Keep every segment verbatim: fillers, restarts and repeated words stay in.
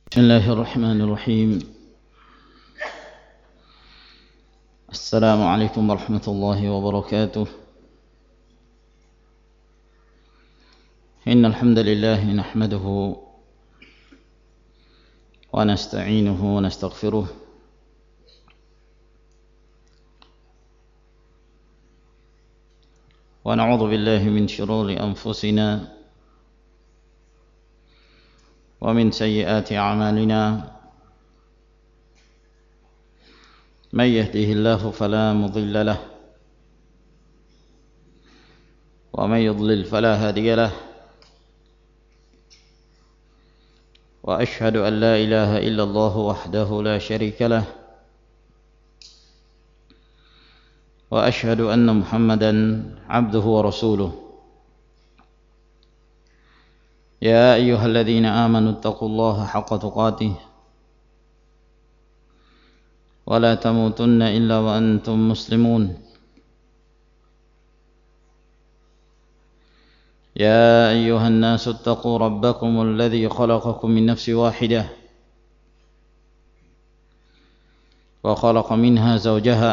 بسم الله الرحمن الرحيم. السلام عليكم ورحمة الله وبركاته. إن الحمد لله نحمده ونستعينه ونستغفره ونعوذ بالله من شرور أنفسنا ومن سيئات أعمالنا. من يهده الله فلا مضل له ومن يضلل فلا هادي له، وأشهد أن لا إله إلا الله وحده لا شريك له، وأشهد أن محمدا عبده ورسوله. يا أيها الذين آمنوا اتقوا الله حق تقاته ولا تموتن إلا وأنتم مسلمون. يا أيها الناس اتقوا ربكم الذي خلقكم من نفس واحدة وخلق منها زوجها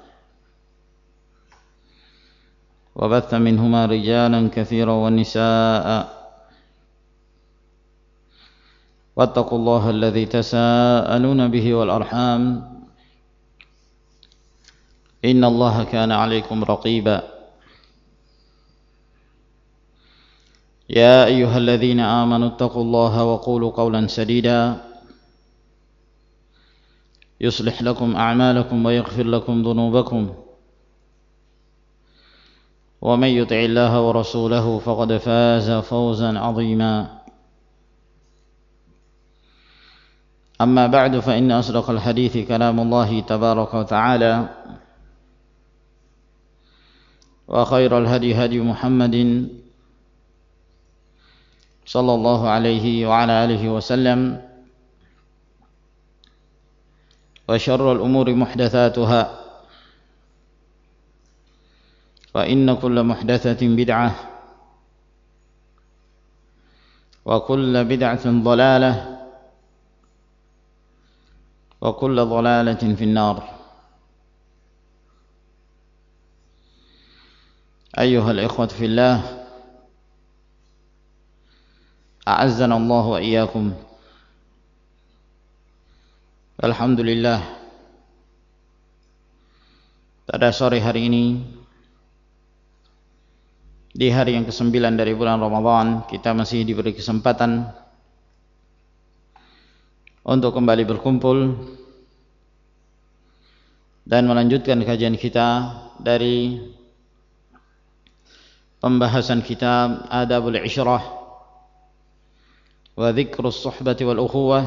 وبث منهما رجالا كثيرا ونساء، واتقوا الله الذي تساءلون به والأرحام إن الله كان عليكم رقيبا. يا أيها الذين آمنوا اتقوا الله وقولوا قولا سديدا يصلح لكم أعمالكم ويغفر لكم ذنوبكم، ومن يطع الله ورسوله فقد فاز فوزا عظيما. أما بعد، فإن أصدق الحديث كلام الله تبارك وتعالى، وخير الهدي هدي محمد صلى الله عليه وعلى آله وسلم، وشر الأمور محدثاتها، فإن كل محدثة بدعة، وكل بدعة ضلالة، وكل ضلالة في النار. أيها الإخوة في الله، أعزنا الله وإياكم. Alhamdulillah, pada sore hari ini, di hari yang kesembilan dari bulan Ramadan, kita masih diberi kesempatan untuk kembali berkumpul dan melanjutkan kajian kita dari pembahasan kitab Adabul Ishrah wa Dzikrus Suhbati wal Ukhuwah,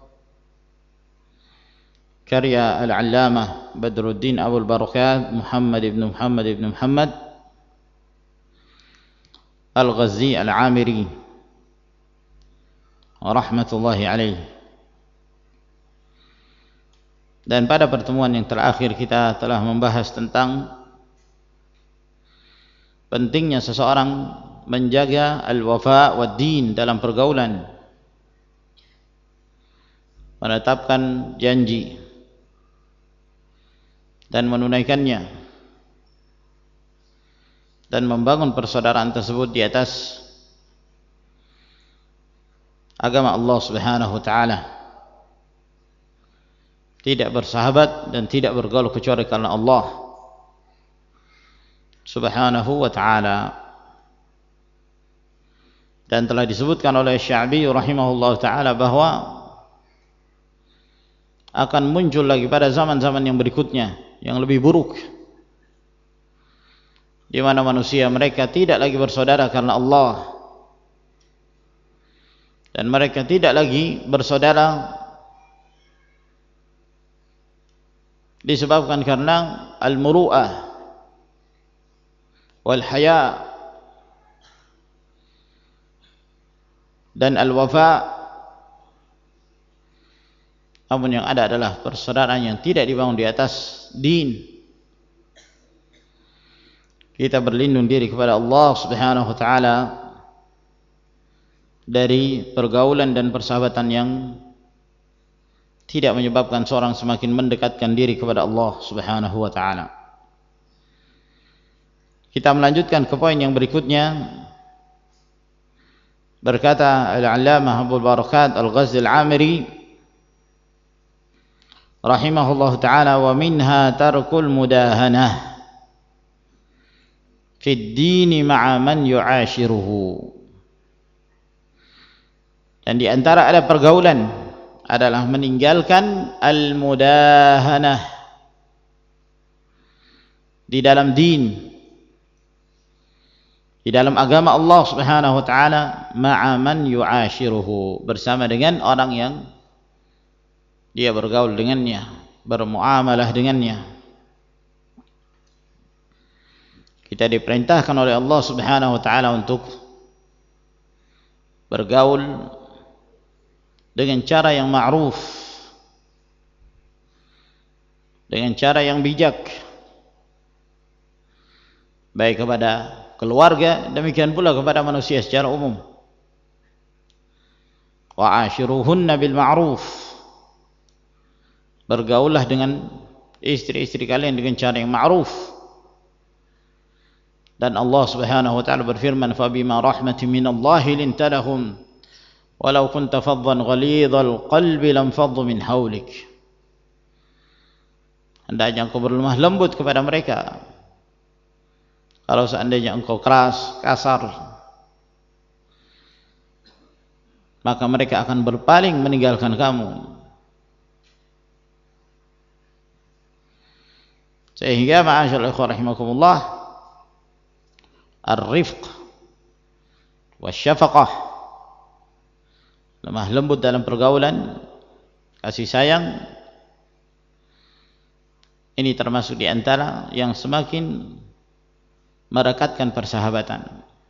karya Al-Allamah Badruddin Abul Barakat Muhammad ibn Muhammad ibn Muhammad Al-Ghazi Al-Amiri rahmatullahi alaih. Dan pada pertemuan yang terakhir kita telah membahas tentang pentingnya seseorang menjaga al-wafa wa din dalam pergaulan, menetapkan janji dan menunaikannya, dan membangun persaudaraan tersebut di atas agama Allah Subhanahu wa taala. Tidak bersahabat dan tidak bergaul kecuali karena Allah Subhanahu wa ta'ala. Dan telah disebutkan oleh Sya'bi rahimahullah ta'ala bahwa akan muncul lagi pada zaman-zaman yang berikutnya yang lebih buruk, di mana manusia mereka tidak lagi bersaudara karena Allah, dan mereka tidak lagi bersaudara disebabkan karena al-muru'ah wal haya dan al-wafa, namun yang ada adalah persaudaraan yang tidak dibangun di atas din. Kita berlindung diri kepada Allah Subhanahu wa taala dari pergaulan dan persahabatan yang tidak menyebabkan seorang semakin mendekatkan diri kepada Allah Subhanahu wa taala. Kita melanjutkan ke poin yang berikutnya. Berkata Al-Allamah Abdul Barakat Al-Ghazi Al-Amiri rahimahullah ta'ala, wa minha tarkul mudahanah fi ad-din ma'a man yu'ashiruhu. Dan di antara ada pergaulan adalah meninggalkan al-mudahanah di dalam din, di dalam agama Allah Subhanahu wa taala, ma'a man yu'ashiruhu, bersama dengan orang yang dia bergaul dengannya, bermuamalah dengannya. Kita diperintahkan oleh Allah Subhanahu wa taala untuk bergaul dengan cara yang ma'ruf, dengan cara yang bijak, baik kepada keluarga, demikian pula kepada manusia secara umum. Wa ashiruhunna bil ma'ruf, bergaullah dengan istri-istri kalian dengan cara yang ma'ruf. Dan Allah Subhanahu wa taala berfirman, fa bima rahmatin minallahi linta lahum walau kunta faddan ghalidhal qalbi lam faddu min hawlik. Hendaknya engkau berlemah lembut kepada mereka. Kalau seandainya engkau keras, kasar, maka mereka akan berpaling meninggalkan kamu. Sehingga ma'asyarul ikhwah rahimakumullah, ar-rifq wasyafaqah, lemah lembut dalam pergaulan, kasih sayang, ini termasuk di antara yang semakin merekatkan persahabatan.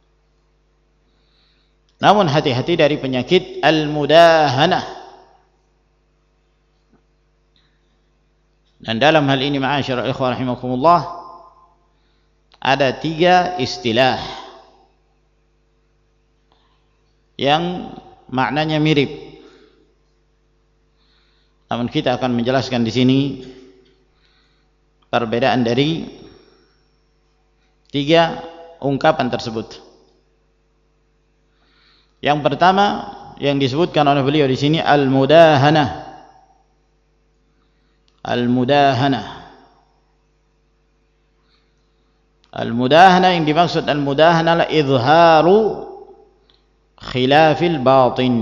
Namun hati-hati dari penyakit al-mudahanah. Dan dalam hal ini ma'asyarul ikhwah rahimakumullah, ada tiga istilah yang maknanya mirip. Namun kita akan menjelaskan di sini perbedaan dari tiga ungkapan tersebut. Yang pertama yang disebutkan oleh beliau di sini al-mudahanah. Al-mudahanah. Al-mudahanah yang dimaksud al-mudahanah adalah izharu khilafil batin,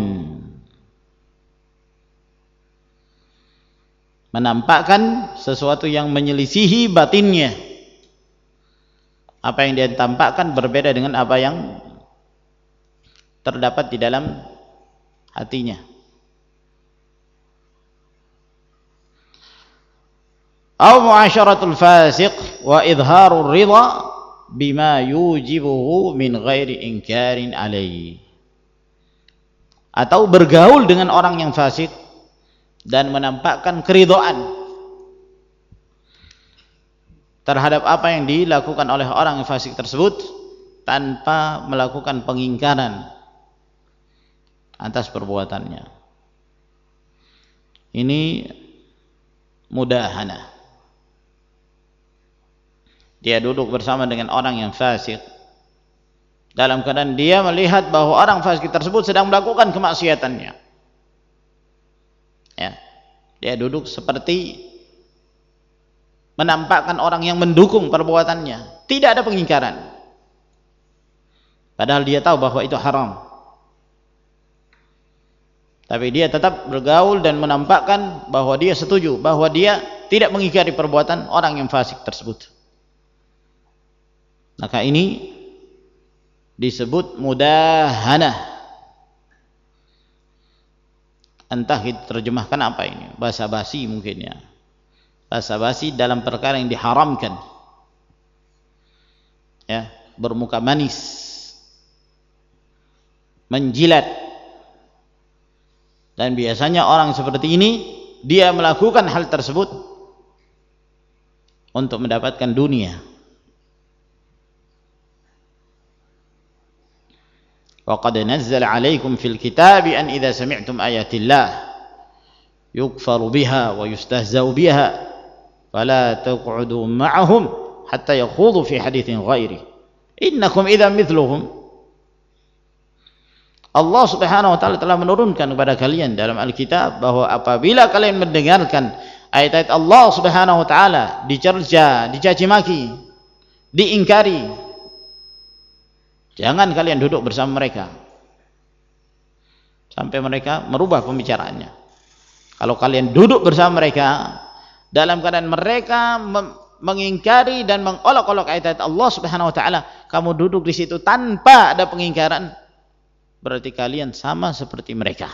menampakkan sesuatu yang menyelisihi batinnya. Apa yang dia tampakkan berbeda dengan apa yang terdapat di dalam hatinya. Aw mu'asyaratul fasiq wa idharur ridha bima yujibuhu min ghairi inkarin alaihi. Atau bergaul dengan orang yang fasik dan menampakkan keridhaan terhadap apa yang dilakukan oleh orang yang fasik tersebut tanpa melakukan pengingkaran atas perbuatannya. Ini mudahanah. Dia duduk bersama dengan orang yang fasik dalam keadaan dia melihat bahwa orang fasik tersebut sedang melakukan kemaksiatannya. Ya, dia duduk seperti menampakkan orang yang mendukung perbuatannya, tidak ada pengingkaran, padahal dia tahu bahwa itu haram, tapi dia tetap bergaul dan menampakkan bahwa dia setuju, bahwa dia tidak mengingkari perbuatan orang yang fasik tersebut. Maka ini disebut mudahanah. Entah kita terjemahkan apa ini, basa-basi mungkin ya, basa-basi dalam perkara yang diharamkan, ya, bermuka manis, menjilat. Dan biasanya orang seperti ini dia melakukan hal tersebut untuk mendapatkan dunia. Wa qad nazzala 'alaikum fil kitabi an idza sami'tum ayatillah yukfaru biha wa yustahza'u biha fala taq'udu ma'ahum hatta yakhudu fi haditsin ghairi innakum idzan mithluhum. Allah Subhanahu wa taala telah menurunkan kepada kalian dalam Alkitab bahwa apabila kalian mendengarkan ayat-ayat Allah Subhanahu wa taala dicerca, dicaci maki, diingkari, jangan kalian duduk bersama mereka sampai mereka merubah pembicaraannya. Kalau kalian duduk bersama mereka dalam keadaan mereka mengingkari dan mengolok-olok ayat-ayat Allah Subhanahu wa taala, kamu duduk di situ tanpa ada pengingkaran, berarti kalian sama seperti mereka.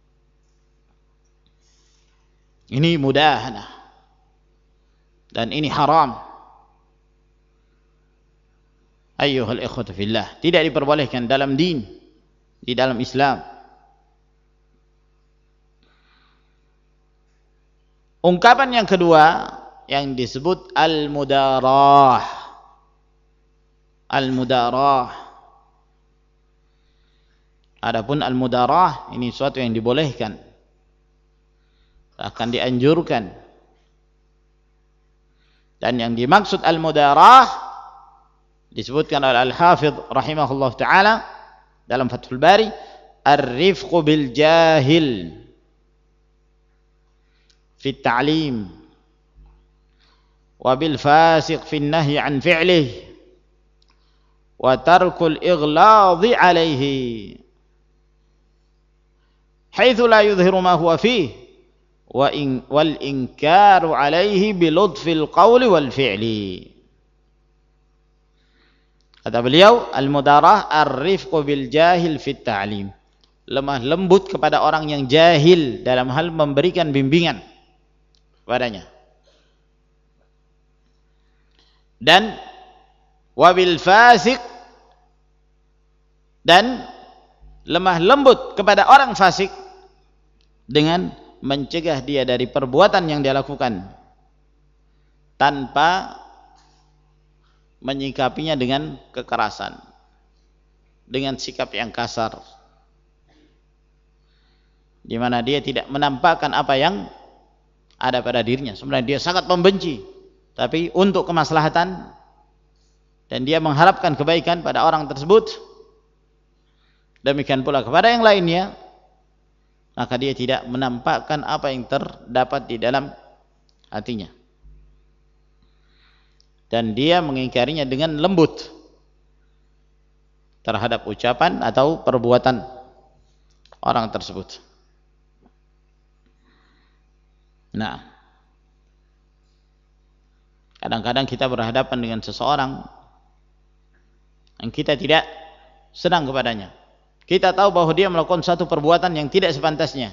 Ini mudahanah dan ini haram. Ayyuhal ikhwatu fillah, tidak diperbolehkan dalam din, di dalam Islam. Ungkapan yang kedua yang disebut al-mudarah. Al-mudarah. Adapun al-mudarah ini suatu yang dibolehkan, akan dianjurkan. Dan yang dimaksud al-mudarah disebutkan oleh Al-Hafidh rahimahullah taala dalam Fathul Bari, ar-rifqu bil jahil fi at-ta'lim wa bil fasiq fi an-nahy an fi'lihi wa tarkul ighladi alayhi haitsu la yudhiru ma huwa fihi wa in wal inkaru alaihi bi ludfil qawli wal fi'li. Kata beliau, al-mudarah ar-rifqu bil jahil fit ta'lim, lemah lembut kepada orang yang jahil dalam hal memberikan bimbingan kepadanya. Dan wabil fasik, dan lemah lembut kepada orang fasik dengan mencegah dia dari perbuatan yang dia lakukan tanpa menyikapinya dengan kekerasan, dengan sikap yang kasar, di mana dia tidak menampakkan apa yang ada pada dirinya. Sebenarnya dia sangat membenci, tapi untuk kemaslahatan dan dia mengharapkan kebaikan pada orang tersebut, demikian pula kepada yang lainnya, maka dia tidak menampakkan apa yang terdapat di dalam hatinya, dan dia mengingkarinya dengan lembut terhadap ucapan atau perbuatan orang tersebut. Nah, kadang-kadang kita berhadapan dengan seseorang yang kita tidak senang kepadanya. Kita tahu bahwa dia melakukan satu perbuatan yang tidak sepantasnya.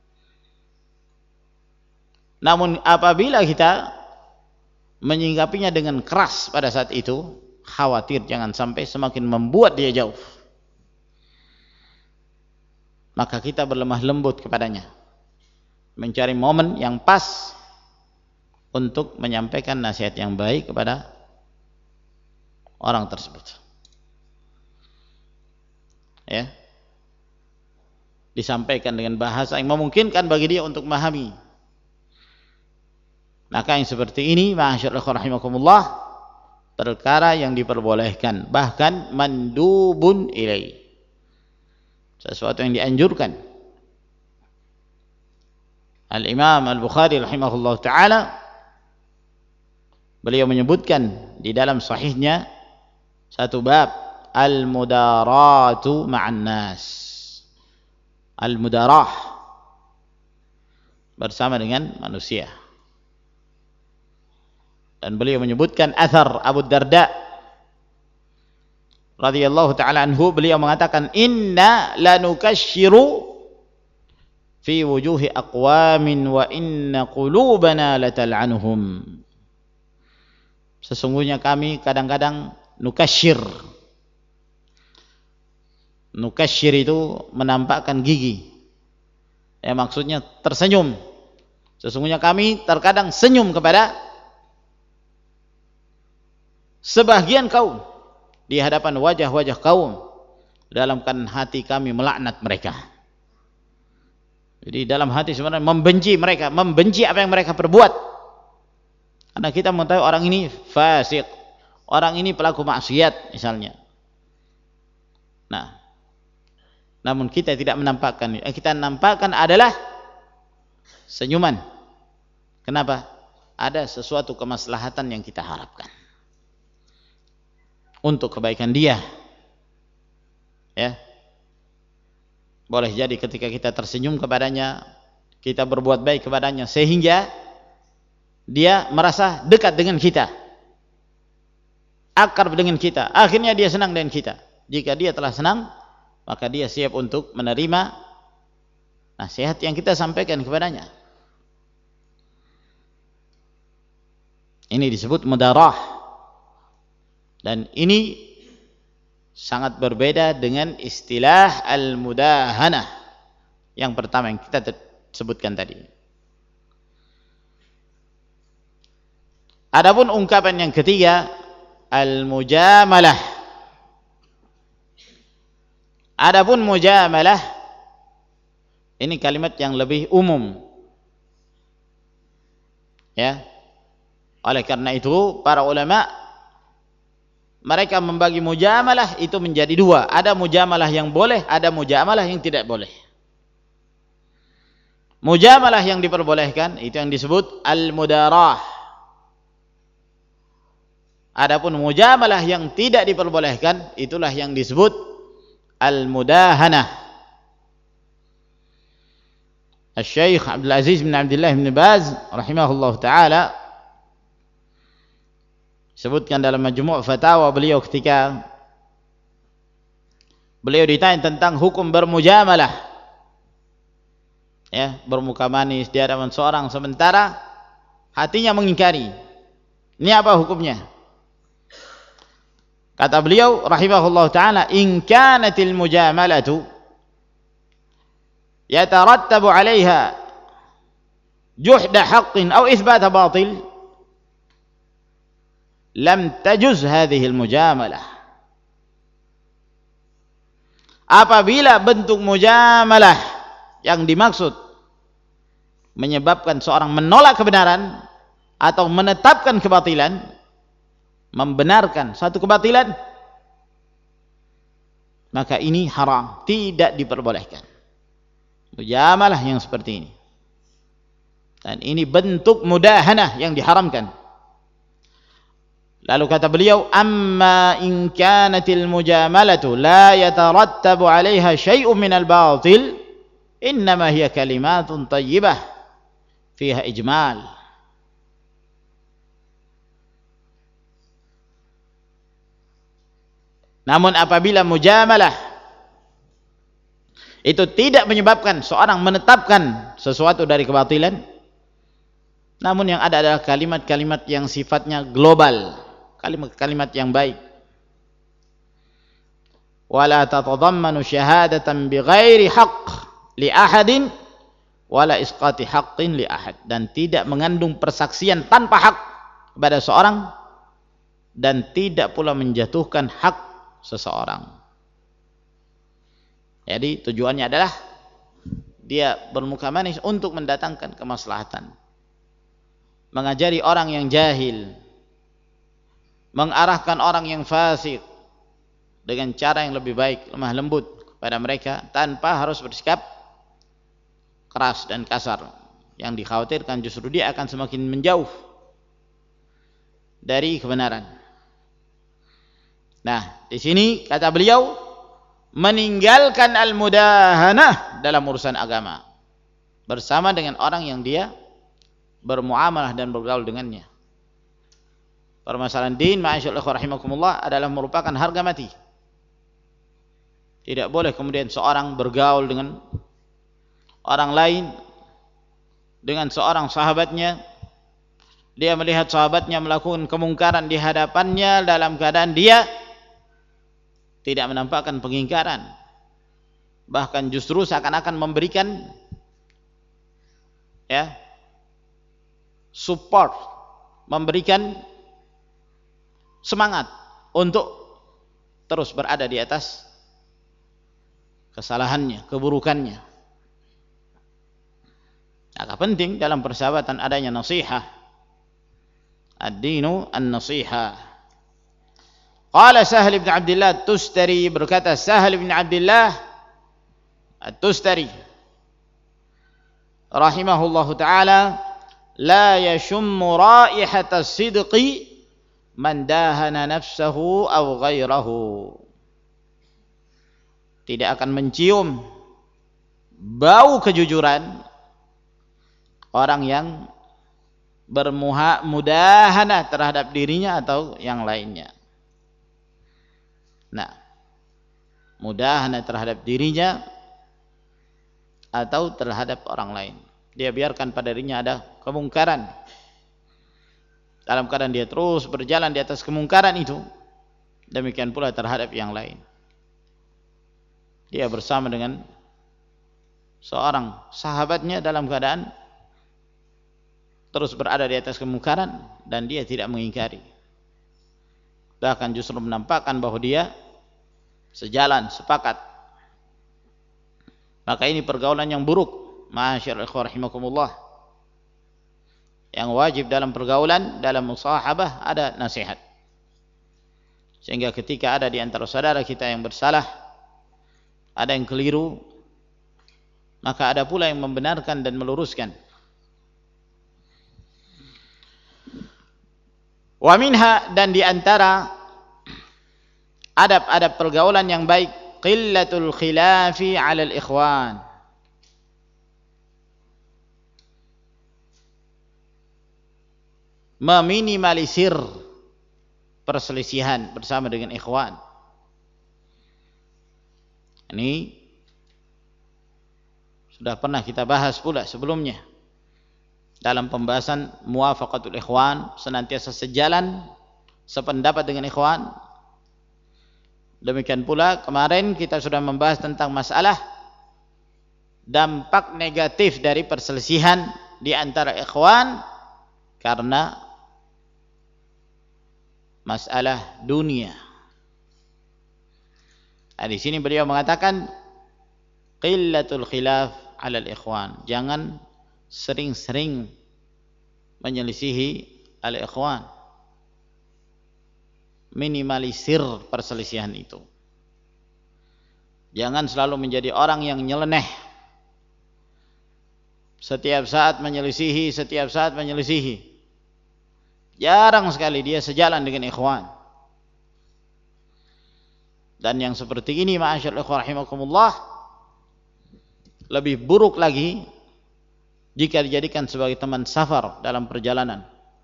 Namun apabila kita menyingkapinya dengan keras pada saat itu, khawatir jangan sampai semakin membuat dia jauh. Maka kita berlemah lembut kepadanya, mencari momen yang pas untuk menyampaikan nasihat yang baik kepada orang tersebut. Ya, disampaikan dengan bahasa yang memungkinkan bagi dia untuk memahami. Maka yang seperti ini, ma'asyiral rahimakumullah, perkara yang diperbolehkan, bahkan mandubun ilai, sesuatu yang dianjurkan. Al-Imam Al-Bukhari rahimahullah ta'ala, beliau menyebutkan di dalam sahihnya satu bab, al-mudaratu ma'an nas, al-mudarah, bersama dengan manusia. Dan beliau menyebutkan athar Abu Darda radhiyallahu ta'ala anhu, beliau mengatakan, inna lanukashiru fi wujuhi aqwamin wa inna qulubana latal'anuhum. Sesungguhnya kami kadang-kadang nukashir. Nukashir itu menampakkan gigi, ya, maksudnya tersenyum. Sesungguhnya kami terkadang senyum kepada sebagian kaum di hadapan wajah-wajah kaum, dalam kan hati kami melaknat mereka. Jadi dalam hati sebenarnya membenci mereka, membenci apa yang mereka perbuat. Karena kita mengetahui orang ini fasik, orang ini pelaku maksiat misalnya. Nah, namun kita tidak menampakkan. Yang kita nampakkan adalah senyuman. Kenapa? Ada sesuatu kemaslahatan yang kita harapkan untuk kebaikan dia. Ya. Boleh jadi ketika kita tersenyum kepadanya, kita berbuat baik kepadanya sehingga dia merasa dekat dengan kita, akrab dengan kita, akhirnya dia senang dengan kita. Jika dia telah senang, maka dia siap untuk menerima nasihat yang kita sampaikan kepadanya. Ini disebut mudarah, dan ini sangat berbeda dengan istilah al-mudahanah yang pertama yang kita sebutkan tadi. Adapun ungkapan yang ketiga, al-mujamalah. Adapun mujamalah, ini kalimat yang lebih umum. Ya. Oleh karena itu para ulama mereka membagi mujamalah itu menjadi dua. Ada mujamalah yang boleh, ada mujamalah yang tidak boleh. Mujamalah yang diperbolehkan itu yang disebut al-mudarah. Adapun mujamalah yang tidak diperbolehkan itulah yang disebut al-mudahanah. Al-Syeikh Abdul Aziz bin Abdullah bin Baz rahimahullah ta'ala sebutkan dalam majmu' fatawa beliau ketika beliau ditanya tentang hukum bermujamalah, ya, bermuka manis di hadapan seorang sementara hatinya mengingkari. Ini apa hukumnya? Kata beliau rahimahullah ta'ala, in kanatil mujamalatu yatarattabu 'alaiha juhda haqqin aw itsbata batil lam tajuz hadhihi al-mujamalah. Apabila bentuk mujamalah yang dimaksud menyebabkan seorang menolak kebenaran atau menetapkan kebatilan, membenarkan satu kebatilan, maka ini haram, tidak diperbolehkan. Mujamalah yang seperti ini. Dan ini bentuk mudahanah yang diharamkan. Lalu kata beliau, amma in kanatil mujamalatu la yatarattabu 'alaiha syai'un minal batil, innama hiya kalimatun thayyibah fiha ijmal. Namun apabila mujamalah itu tidak menyebabkan seorang menetapkan sesuatu dari kebatilan, namun yang ada adalah kalimat-kalimat yang sifatnya global, kalimat-kalimat yang baik. Wala tatadammanu syahadatan bighairi haqq li ahadin wala isqati haqqin li ahad, dan tidak mengandung persaksian tanpa hak kepada seorang dan tidak pula menjatuhkan hak seseorang. Jadi tujuannya adalah dia bermuka manis untuk mendatangkan kemaslahatan, mengajari orang yang jahil, mengarahkan orang yang fasik dengan cara yang lebih baik, lemah lembut kepada mereka tanpa harus bersikap keras dan kasar. Yang dikhawatirkan justru dia akan semakin menjauh dari kebenaran. Nah, di sini kata beliau meninggalkan al-mudahanah dalam urusan agama bersama dengan orang yang dia bermuamalah dan bergaul dengannya. Permasalahan din, ma'asyiral ikhwah rahimakumullah, adalah merupakan harga mati. Tidak boleh kemudian seorang bergaul dengan orang lain, dengan seorang sahabatnya, dia melihat sahabatnya melakukan kemungkaran di hadapannya dalam keadaan dia tidak menampakkan pengingkaran, bahkan justru seakan-akan memberikan ya support, memberikan semangat untuk terus berada di atas kesalahannya, keburukannya. Maka penting dalam persahabatan adanya nasihat. Ad-dinu an-nasiha. Qala Sahal bin Abdullah Tustari, berkata Sahal bin Abdullah At-Tustari rahimahullahu taala, la yashummu raihata sidqi man dahana nafsahu aw ghairahu. Tidak akan mencium bau kejujuran orang yang bermudahana terhadap dirinya atau yang lainnya. Nah, mudahana terhadap dirinya atau terhadap orang lain. Dia biarkan pada dirinya ada kemungkaran, dalam keadaan dia terus berjalan di atas kemungkaran itu, demikian pula terhadap yang lain. Dia bersama dengan seorang sahabatnya dalam keadaan terus berada di atas kemungkaran dan dia tidak mengingkari, bahkan justru menampakkan bahwa dia sejalan, sepakat. Maka ini pergaulan yang buruk. Ma'asyiral ikhwah rahimakumullah. Yang wajib dalam pergaulan, dalam musahabah ada nasihat. Sehingga ketika ada di antara saudara kita yang bersalah, ada yang keliru, maka ada pula yang membenarkan dan meluruskan. Wa minha, dan di antara adab-adab pergaulan yang baik, qillatul khilafi 'alal ikhwan. Meminimalisir perselisihan bersama dengan ikhwan. Ini sudah pernah kita bahas pula sebelumnya dalam pembahasan muwafaqatul ikhwan, senantiasa sejalan, sependapat dengan ikhwan. Demikian pula kemarin kita sudah membahas tentang masalah dampak negatif dari perselisihan di antara ikhwan karena masalah dunia. Nah, di sini beliau mengatakan qillatul khilaf 'alal ikhwan. Jangan sering-sering menyelisihi al-ikhwan. Minimalisir perselisihan itu. Jangan selalu menjadi orang yang nyeleneh, setiap saat menyelisihi, setiap saat menyelisihi. Jarang sekali dia sejalan dengan ikhwan. Dan yang seperti ini, ma'asyiral ikhwah rahimakumullah, lebih buruk lagi jika dijadikan sebagai teman safar dalam perjalanan.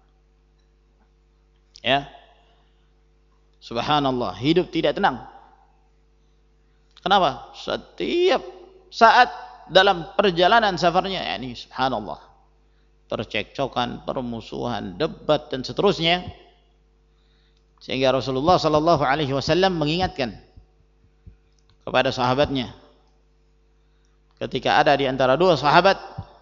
Ya, subhanallah, hidup tidak tenang. Kenapa? Setiap saat dalam perjalanan safarnya, ya ini subhanallah, percekcokan, permusuhan, debat dan seterusnya. Sehingga Rasulullah sallallahu alaihi wasallam mengingatkan kepada sahabatnya ketika ada di antara dua sahabat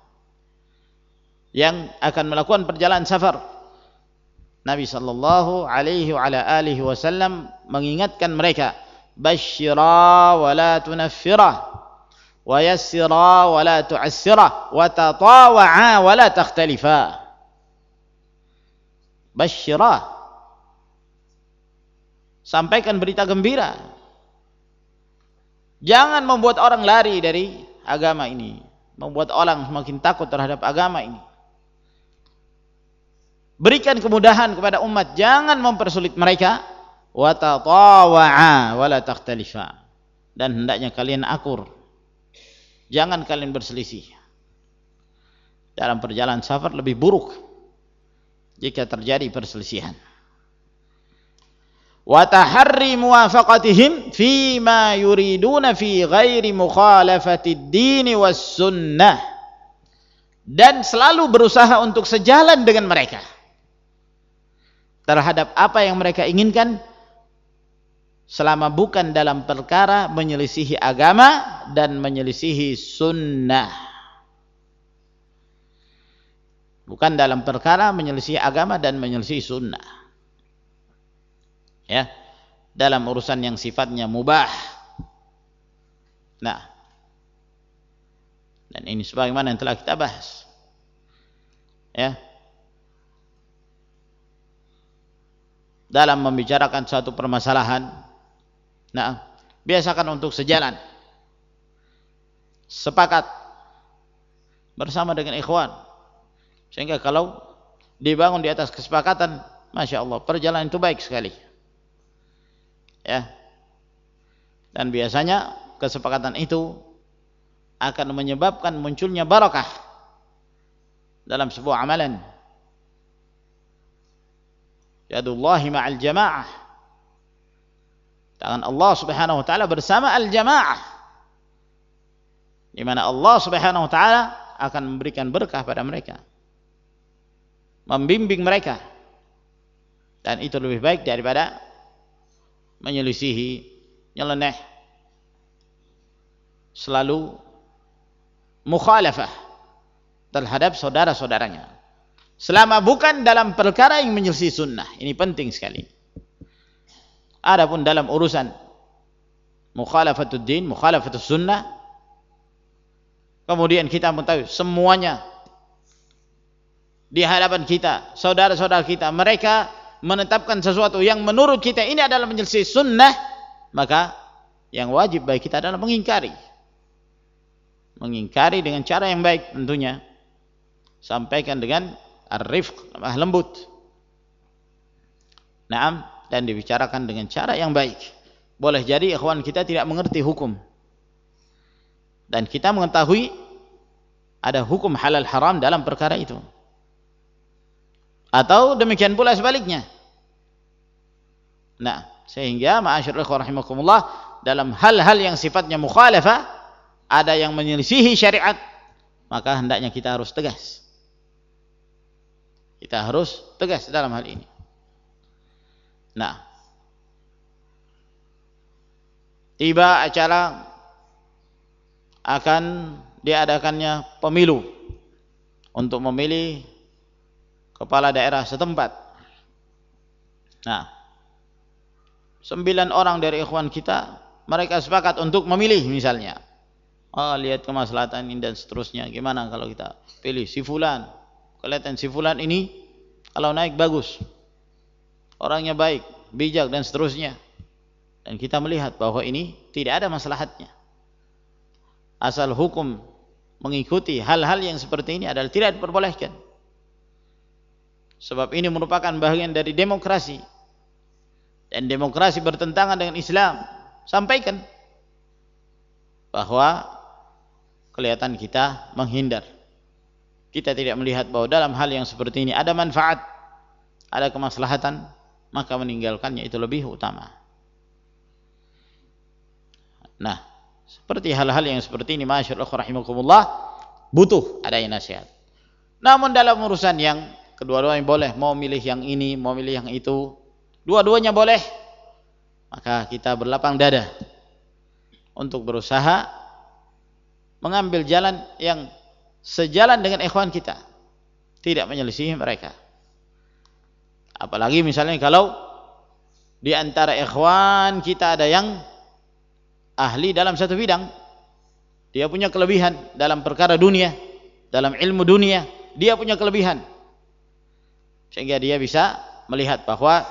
yang akan melakukan perjalanan safar, Nabi sallallahu alaihi wa ala alihi wasallam mengingatkan mereka, basyira wa la tunaffira, wa yassira wa la tu'assira, wa tatawa'a wa la takhtalifa. Basyira, sampaikan berita gembira. Jangan membuat orang lari dari agama ini, membuat orang semakin takut terhadap agama ini. Berikan kemudahan kepada umat, jangan mempersulit mereka. Wa tatawa'a wa la takhtalifa, dan hendaknya kalian akur, jangan kalian berselisih. Dalam perjalanan safar lebih buruk jika terjadi perselisihan. Wa taharri muwafaqatihim fi ma yuriduna fi ghairi mukhalafati ad-din was sunnah, dan selalu berusaha untuk sejalan dengan mereka terhadap apa yang mereka inginkan, selama bukan dalam perkara menyelisihi agama dan menyelisihi sunnah. Bukan dalam perkara menyelisihi agama dan menyelisihi sunnah, ya, dalam urusan yang sifatnya mubah. Nah, dan ini sebagaimana yang telah kita bahas, ya, dalam membicarakan suatu permasalahan, nah, biasakan untuk sejalan, sepakat bersama dengan ikhwan, sehingga kalau dibangun di atas kesepakatan, masya Allah, perjalanan itu baik sekali, ya. Dan biasanya kesepakatan itu akan menyebabkan munculnya barakah dalam sebuah amalan. Yadullahi ma'al jamaah, tangan Allah subhanahu wa ta'ala bersama al-jamaah, di mana Allah subhanahu wa ta'ala akan memberikan berkah pada mereka, membimbing mereka, dan itu lebih baik daripada menyelisihi, nyeleneh, selalu mukhalafah terhadap saudara-saudaranya, selama bukan dalam perkara yang menyelisih sunnah. Ini penting sekali. Adapun dalam urusan mukhalafatud din, mukhalafatus sunnah, kemudian kita mengetahui semuanya di hadapan kita, saudara-saudara kita, mereka menetapkan sesuatu yang menurut kita ini adalah menyelisih sunnah, maka yang wajib bagi kita adalah mengingkari. Mengingkari dengan cara yang baik tentunya. Sampaikan dengan ar-rifq, lemah lembut. Naam, dan dibicarakan dengan cara yang baik. Boleh jadi ikhwan kita tidak mengerti hukum, dan kita mengetahui ada hukum halal haram dalam perkara itu. Atau demikian pula sebaliknya. Nah, sehingga ma'asyiral ikhwan rahimakumullah, dalam hal-hal yang sifatnya mukhalafah, ada yang menyelisihi syariat, maka hendaknya kita harus tegas. Kita harus tegas dalam hal ini. Nah, tiba acara akan diadakannya pemilu untuk memilih kepala daerah setempat. Nah, sembilan orang dari ikhwan kita, mereka sepakat untuk memilih misalnya, oh, lihat kemaslahatan ini dan seterusnya, gimana kalau kita pilih si fulan, kelihatan si fulan ini kalau naik bagus, orangnya baik, bijak dan seterusnya, dan kita melihat bahwa ini tidak ada maslahatnya. Asal hukum mengikuti hal-hal yang seperti ini adalah tidak diperbolehkan, sebab ini merupakan bagian dari demokrasi, dan demokrasi bertentangan dengan Islam. Sampaikan bahwa kelihatan kita menghindar, kita tidak melihat bahwa dalam hal yang seperti ini ada manfaat, ada kemaslahatan, maka meninggalkannya itu lebih utama. Nah, seperti hal-hal yang seperti ini, masyaallah rahimakumullah, butuh adanya nasihat. Namun dalam urusan yang kedua-duanya boleh, mau milih yang ini, mau milih yang itu, dua-duanya boleh, maka kita berlapang dada untuk berusaha mengambil jalan yang sejalan dengan ikhwan kita, tidak menyelisihi mereka. Apalagi misalnya kalau di antara ikhwan kita ada yang ahli dalam satu bidang, dia punya kelebihan dalam perkara dunia, dalam ilmu dunia, dia punya kelebihan, sehingga dia bisa melihat bahwa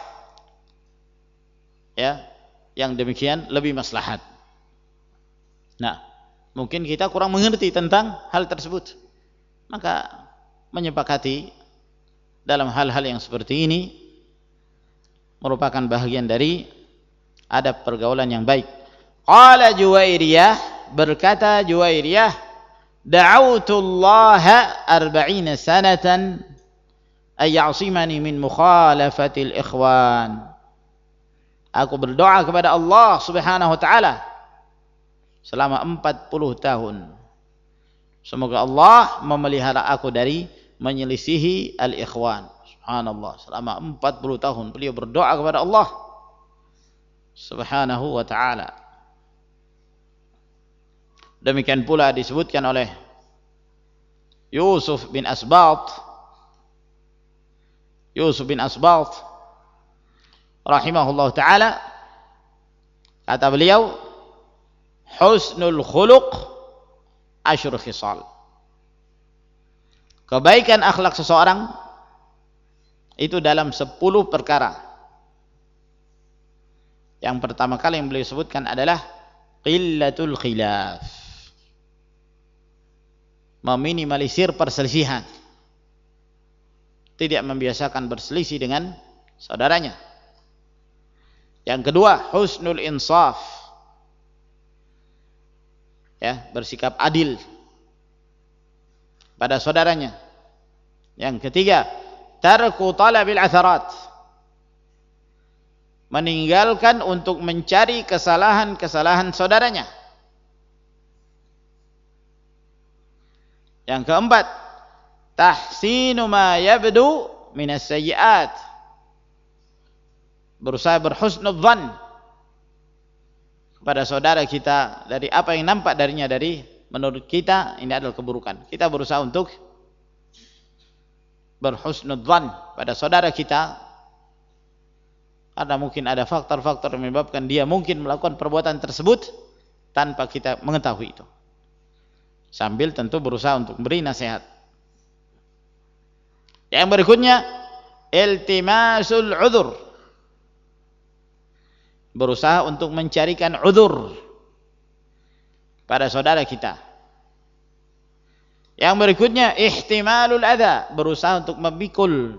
ya, yang demikian lebih maslahat. Nah, mungkin kita kurang mengerti tentang hal tersebut, maka menyepakati dalam hal-hal yang seperti ini merupakan bahagian dari adab pergaulan yang baik. Qala Juwairiyah, berkata Juwairiyah, da'autullaha arba'ina sanatan ay ya'simani min mukhalafatil ikhwan. Aku berdoa kepada Allah Subhanahu wa taala selama empat puluh tahun, semoga Allah memelihara aku dari menyelisihi al-ikhwan. Subhanallah, selama empat puluh tahun beliau berdoa kepada Allah Subhanahu wa taala. Demikian pula disebutkan oleh Yusuf bin Asbat, Yusuf bin Asbat rahimahullah taala, kata beliau, husnul khuluq asyru khisal. kebaikan akhlak seseorang itu dalam sepuluh perkara. Yang pertama kali yang beliau sebutkan adalah qillatul khilaf, meminimalisir perselisihan, tidak membiasakan berselisih dengan saudaranya. Yang kedua, husnul insaf, ya, bersikap adil pada saudaranya. Yang ketiga, tarku talabil atharat, meninggalkan untuk mencari kesalahan-kesalahan saudaranya. Yang keempat, tahsinu ma yabdu minas sayyi'at, berusaha berhusnudzan kepada saudara kita dari apa yang nampak darinya, dari menurut kita ini adalah keburukan. Kita berusaha untuk berhusnudzan pada saudara kita, karena mungkin ada faktor-faktor yang menyebabkan dia mungkin melakukan perbuatan tersebut tanpa kita mengetahui itu. Sambil tentu berusaha untuk memberi nasihat. Yang berikutnya, iltimasul udzur, berusaha untuk mencarikan udzur pada saudara kita. Yang berikutnya, ihtimalul adza, berusaha untuk memikul,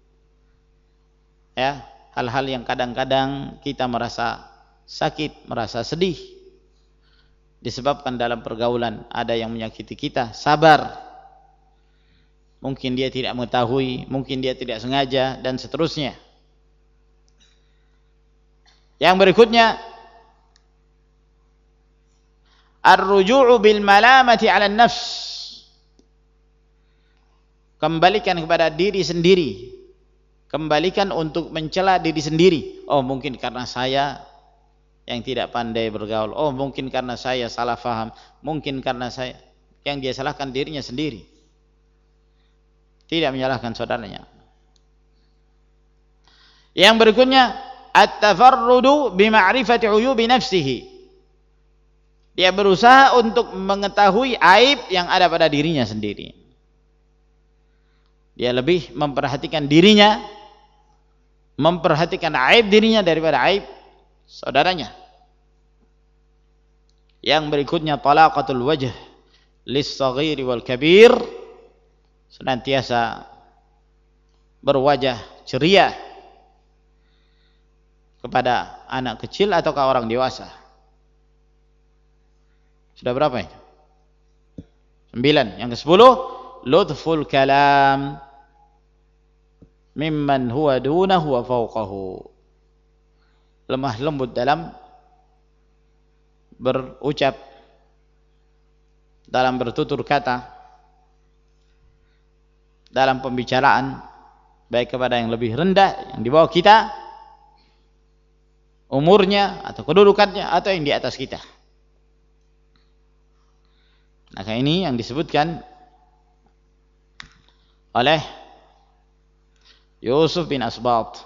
ya, hal-hal yang kadang-kadang kita merasa sakit, merasa sedih disebabkan dalam pergaulan ada yang menyakiti kita. Sabar, mungkin dia tidak mengetahui, mungkin dia tidak sengaja, dan seterusnya. Yang berikutnya, ar-ruju'u bil malamati 'ala an-nafs, kembalikan kepada diri sendiri, kembalikan untuk mencela diri sendiri. Oh, mungkin karena saya yang tidak pandai bergaul, oh mungkin karena saya salah faham, mungkin karena saya, yang dia salahkan dirinya sendiri, tidak menyalahkan saudaranya. Yang berikutnya, at-tafarrudu bima'rifati uyubi nafsihi, dia berusaha untuk mengetahui aib yang ada pada dirinya sendiri. Dia lebih memperhatikan dirinya, memperhatikan aib dirinya daripada aib saudaranya. Yang berikutnya, talaqatul wajh lis-saghiri wal kabir, senantiasa berwajah ceria kepada anak kecil ataukah orang dewasa. Sudah berapa ini? Sembilan. Yang kesepuluh, lutful kalam mimman huwa dunahu wa fawqahu, lemah lembut dalam berucap, dalam bertutur kata, dalam pembicaraan, baik kepada yang lebih rendah, yang di bawah kita umurnya atau kedudukannya, atau yang di atas kita. Maka ini yang disebutkan oleh Yusuf bin Asbat.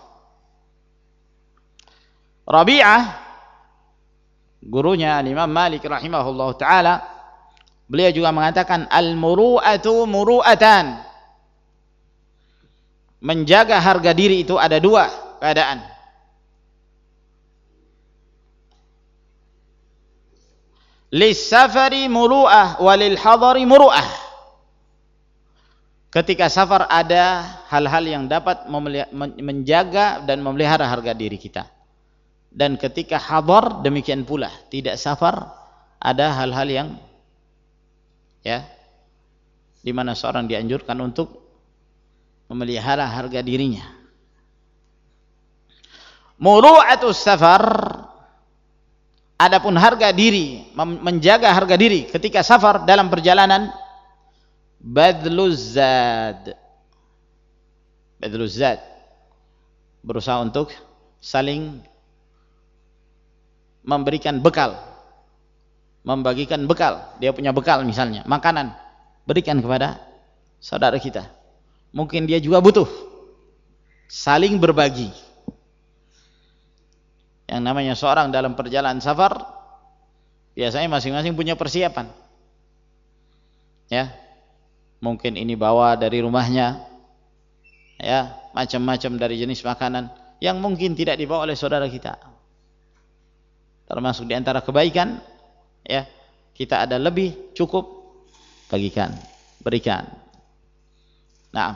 Rabi'ah, gurunya Imam Malik rahimahullah ta'ala, beliau juga mengatakan al-muru'atu muru'atan, menjaga harga diri itu ada dua keadaan. Lis-safari muru'ah walil hadari muru'ah, ketika safar ada hal-hal yang dapat menjaga dan memelihara harga diri kita, dan ketika hadar demikian pula, tidak safar ada hal-hal yang, ya, di mana seorang dianjurkan untuk memelihara harga dirinya. Muru'atus safar, adapun harga diri, menjaga harga diri ketika safar dalam perjalanan, badluz zad, badluz zad, berusaha untuk saling memberikan bekal, membagikan bekal. Dia punya bekal misalnya, makanan, berikan kepada saudara kita. Mungkin dia juga butuh, saling berbagi. Yang namanya seorang dalam perjalanan safar, biasanya masing-masing punya persiapan, ya, mungkin ini bawa dari rumahnya, ya, macam-macam dari jenis makanan yang mungkin tidak dibawa oleh saudara kita. Termasuk di antara kebaikan, ya, kita ada lebih, cukup, bagikan, berikan. Nah,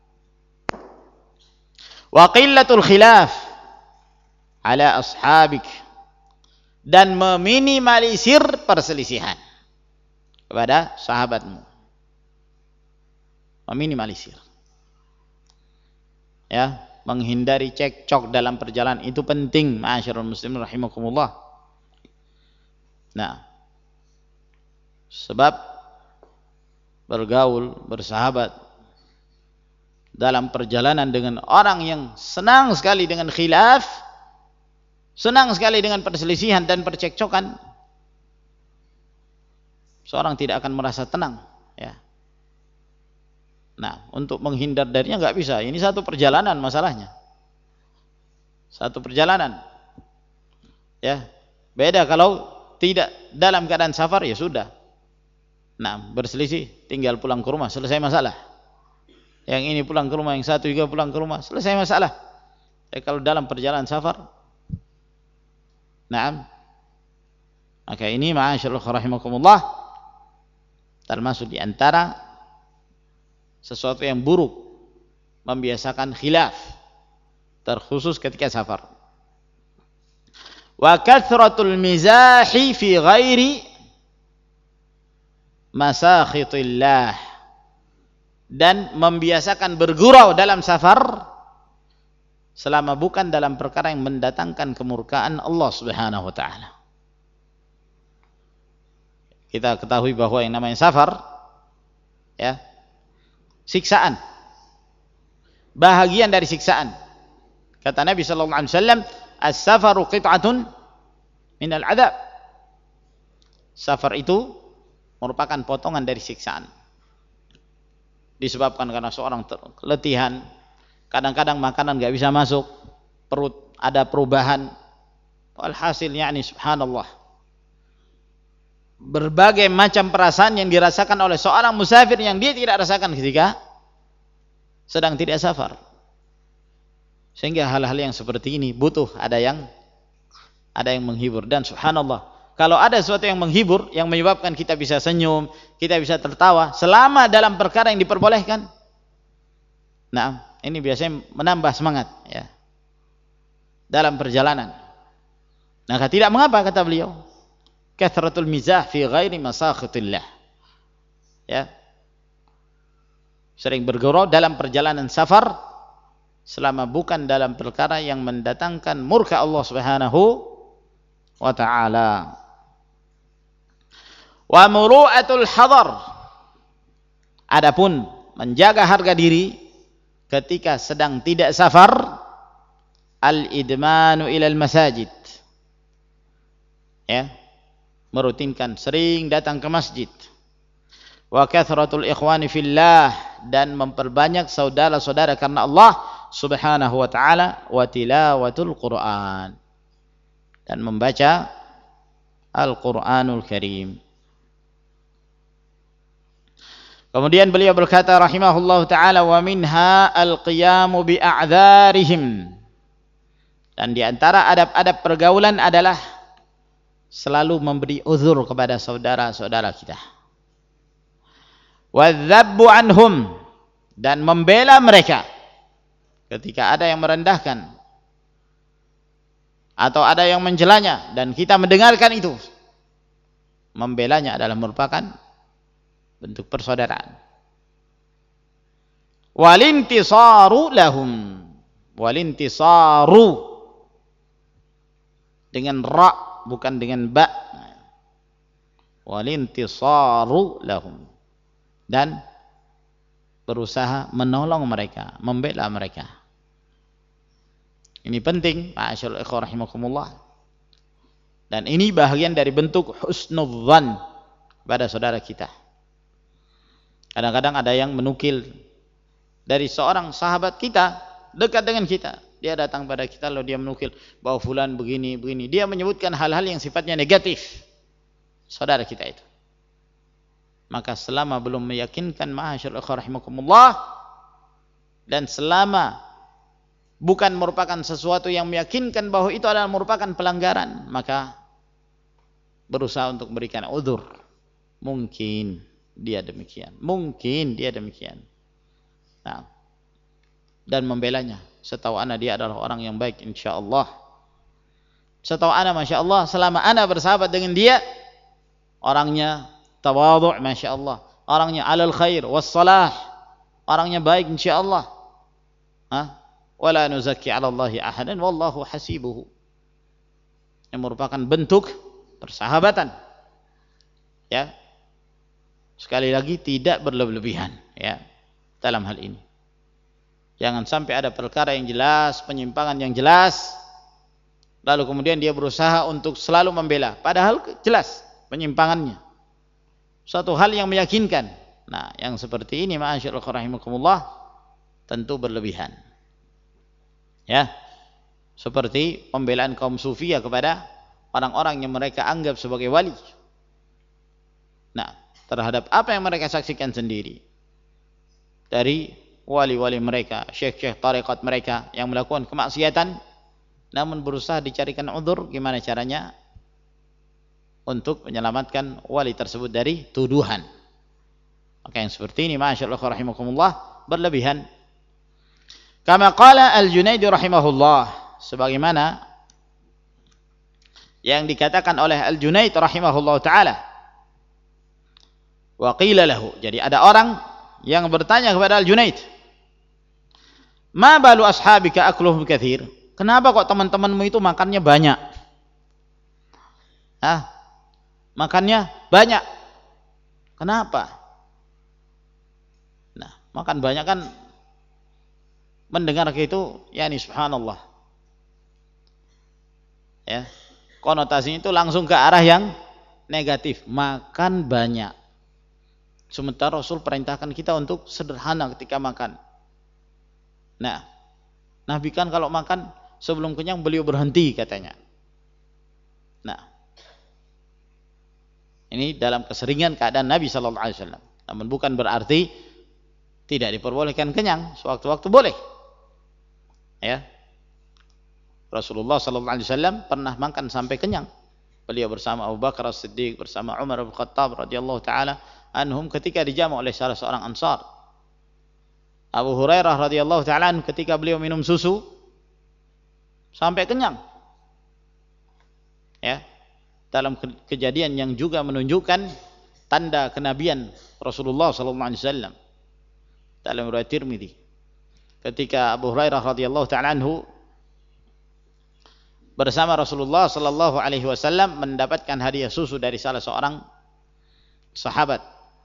wa qillatul khilaf ala ashabik, dan meminimalisir perselisihan kepada sahabatmu. Meminimalisir, ya, menghindari cekcok dalam perjalanan itu penting, ma'asyiral muslimin rahimakumullah. Nah, sebab bergaul, bersahabat dalam perjalanan dengan orang yang senang sekali dengan khilaf, senang sekali dengan perselisihan dan percekcokan, seorang tidak akan merasa tenang, ya. Nah, untuk menghindar darinya nggak bisa. Ini satu perjalanan masalahnya. Satu perjalanan. Ya, beda kalau tidak dalam keadaan safar, ya sudah. Nah, berselisih, tinggal pulang ke rumah, selesai masalah. Yang ini pulang ke rumah, yang satu juga pulang ke rumah, selesai masalah. Ya, kalau dalam perjalanan safar, nah, maka ini ma'asyiral rahimakumullah termasuk di antara sesuatu yang buruk, membiasakan khilaf, terkhusus ketika safar. Wa kathratul mizahi fi ghairi masakhitillah, dan membiasakan bergurau dalam safar selama bukan dalam perkara yang mendatangkan kemurkaan Allah Subhanahu wa taala. Kita ketahui bahwa yang namanya safar, ya, siksaan, bahagian dari siksaan. Kata Nabi sallallahu alaihi wasallam, as-safaru qit'atun minal 'adzab. Safar itu merupakan potongan dari siksaan. Disebabkan karena seorang keletihan, kadang-kadang makanan enggak bisa masuk, perut ada perubahan. Walhasil yakni subhanallah, berbagai macam perasaan yang dirasakan oleh seorang musafir yang dia tidak rasakan ketika sedang tidak safar. Sehingga hal-hal yang seperti ini butuh ada yang ada yang menghibur. Dan subhanallah, kalau ada sesuatu yang menghibur, yang menyebabkan kita bisa senyum, kita bisa tertawa selama dalam perkara yang diperbolehkan, nah, ini biasanya menambah semangat, ya, dalam perjalanan. Maka tidak mengapa, kata beliau, kathratul mizah fi ghairi masakhitillah, ya, sering bergurau dalam perjalanan safar selama bukan dalam perkara yang mendatangkan murka Allah Subhanahu wa taala. Wa muru'atul hadar, adapun menjaga harga diri ketika sedang tidak safar, al-idmanu ilal masajid, ya, merutinkan sering datang ke masjid. Wa kathratul ikhwani fillah, dan memperbanyak saudara-saudara karena Allah Subhanahu wa taala, wa tilawatul Quran, dan membaca Al-Qur'anul Karim. Kemudian beliau berkata rahimahullahu taala, wa minha al-qiyamu bi a'dzarihim, dan di antara adab-adab pergaulan adalah selalu memberi uzur kepada saudara-saudara kita. Wadzabbu anhum, dan membela mereka ketika ada yang merendahkan atau ada yang mencelanya dan kita mendengarkan itu. Membelanya adalah merupakan bentuk persaudaraan. Walintisaru lahum, walintisaru dengan ra, bukan dengan ba. Walintisaru lahum, dan berusaha menolong mereka, membela mereka. Ini penting, ma'asyiral ikhwah rahimakumullah. Dan ini bahagian dari bentuk husnudzan pada saudara kita. Kadang-kadang ada yang menukil dari seorang sahabat kita, dekat dengan kita, dia datang pada kita lalu dia menukil bahwa fulan begini begini, dia menyebutkan hal-hal yang sifatnya negatif saudara kita itu. Maka selama belum meyakinkan, ma'asyiral ikhwah rahimakumullah, dan selama bukan merupakan sesuatu yang meyakinkan bahwa itu adalah merupakan pelanggaran, maka berusaha untuk memberikan udzur. Mungkin dia demikian, mungkin dia demikian. Nah, dan membelanya. Setahu ana dia adalah orang yang baik insyaallah. Setahu ana masyaallah, selama ana bersahabat dengan dia, orangnya tawadhu' masyaallah, orangnya alal khair wassalah, orangnya baik insyaallah. Ha? Wala nuzakki 'ala Allahi ahadan wallahu hasibuhu. Yang merupakan bentuk persahabatan. Ya. Sekali lagi tidak berlebihan ya dalam hal ini. Jangan sampai ada perkara yang jelas, penyimpangan yang jelas, lalu kemudian dia berusaha untuk selalu membela, padahal jelas penyimpangannya. Suatu hal yang meyakinkan. Nah, yang seperti ini ma'asyiral rahimakumullah tentu berlebihan. Ya. Seperti pembelaan kaum sufiyah kepada orang-orang yang mereka anggap sebagai wali. Nah, terhadap apa yang mereka saksikan sendiri dari wali-wali mereka, syekh-syekh tarekat mereka yang melakukan kemaksiatan, namun berusaha dicarikan udzur gimana caranya untuk menyelamatkan wali tersebut dari tuduhan. Maka yang seperti ini masyaallah rahimakumullah berlebihan. Kama qala Al-Junaidi rahimahullah, sebagaimana yang dikatakan oleh Al-Junaid rahimahullah taala. Wa qila lahu, jadi ada orang yang bertanya kepada Al-Junaid, ma balu ashabika akluhum katsir? Kenapa kok teman-temanmu itu makannya banyak? Ah, makannya banyak. Kenapa? Nah, makan banyak kan mendengar gitu, yakni subhanallah. Ya. Konotasinya itu langsung ke arah yang negatif, makan banyak. Sementara Rasul perintahkan kita untuk sederhana ketika makan. Nah, Nabi kan kalau makan sebelum kenyang beliau berhenti katanya. Nah, ini dalam keseringan keadaan Nabi Sallallahu Alaihi Wasallam. Namun bukan berarti tidak diperbolehkan kenyang. Sewaktu-waktu boleh. Ya, Rasulullah Sallallahu Alaihi Wasallam pernah makan sampai kenyang. Beliau bersama Abu Bakar As-Siddiq, bersama Umar bin Khattab radhiyallahu taala anhum ketika dijamu oleh salah seorang Ansar. Abu Hurairah radhiyallahu taala ketika beliau minum susu sampai kenyang. Ya. Dalam kejadian yang juga menunjukkan tanda kenabian Rasulullah sallallahu alaihi wasallam. Dalam riwayat Tirmidzi, ketika Abu Hurairah radhiyallahu taala anhu bersama Rasulullah sallallahu alaihi wasallam mendapatkan hadiah susu dari salah seorang sahabat.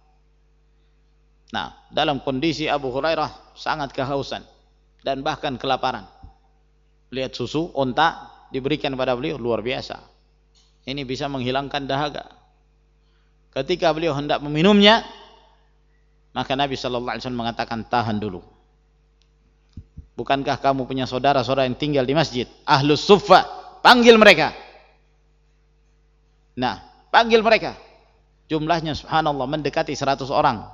Nah, dalam kondisi Abu Hurairah sangat kehausan dan bahkan kelaparan. Lihat susu unta diberikan pada beliau, luar biasa. Ini bisa menghilangkan dahaga. Ketika beliau hendak meminumnya, maka Nabi sallallahu alaihi wasallam mengatakan, tahan dulu. Bukankah kamu punya saudara-saudara yang tinggal di masjid? Ahlus Suffah. Panggil mereka. Nah, panggil mereka. Jumlahnya subhanallah mendekati seratus orang.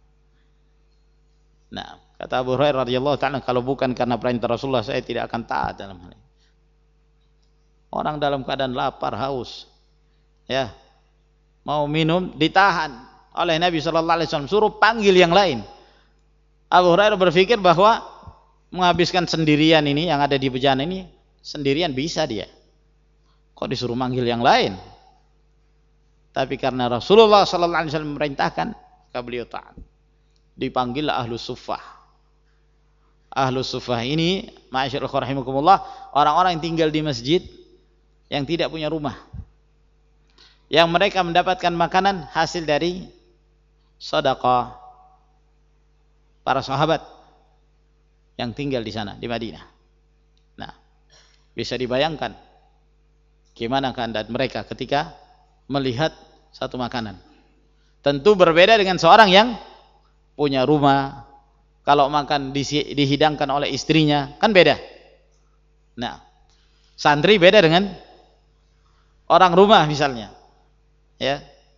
Nah, kata Abu Hurairah radhiyallahu ta'ala, kalau bukan karena perintah Rasulullah, saya tidak akan taat dalam hal ini. Orang dalam keadaan lapar, haus, ya, mau minum, ditahan oleh Nabi sallallahu alaihi wasallam, suruh panggil yang lain. Abu Hurairah berpikir bahwa menghabiskan sendirian ini yang ada di bejana ini, sendirian bisa dia. Kok disuruh manggil yang lain? Tapi karena Rasulullah sallallahu alaihi wasallam memerintahkan, maka beliau taat. Dipanggil Ahlus Suffah. Ahlus Suffah ini, ma'asyiral rahimakumullah, orang-orang yang tinggal di masjid yang tidak punya rumah. Yang mereka mendapatkan makanan hasil dari sedekah para sahabat yang tinggal di sana, di Madinah. Nah, bisa dibayangkan gimana keadaan mereka ketika melihat satu makanan. Tentu berbeda dengan seorang yang punya rumah. Kalau makan dihidangkan oleh istrinya, kan beda. Nah, santri beda dengan orang rumah misalnya. Ya.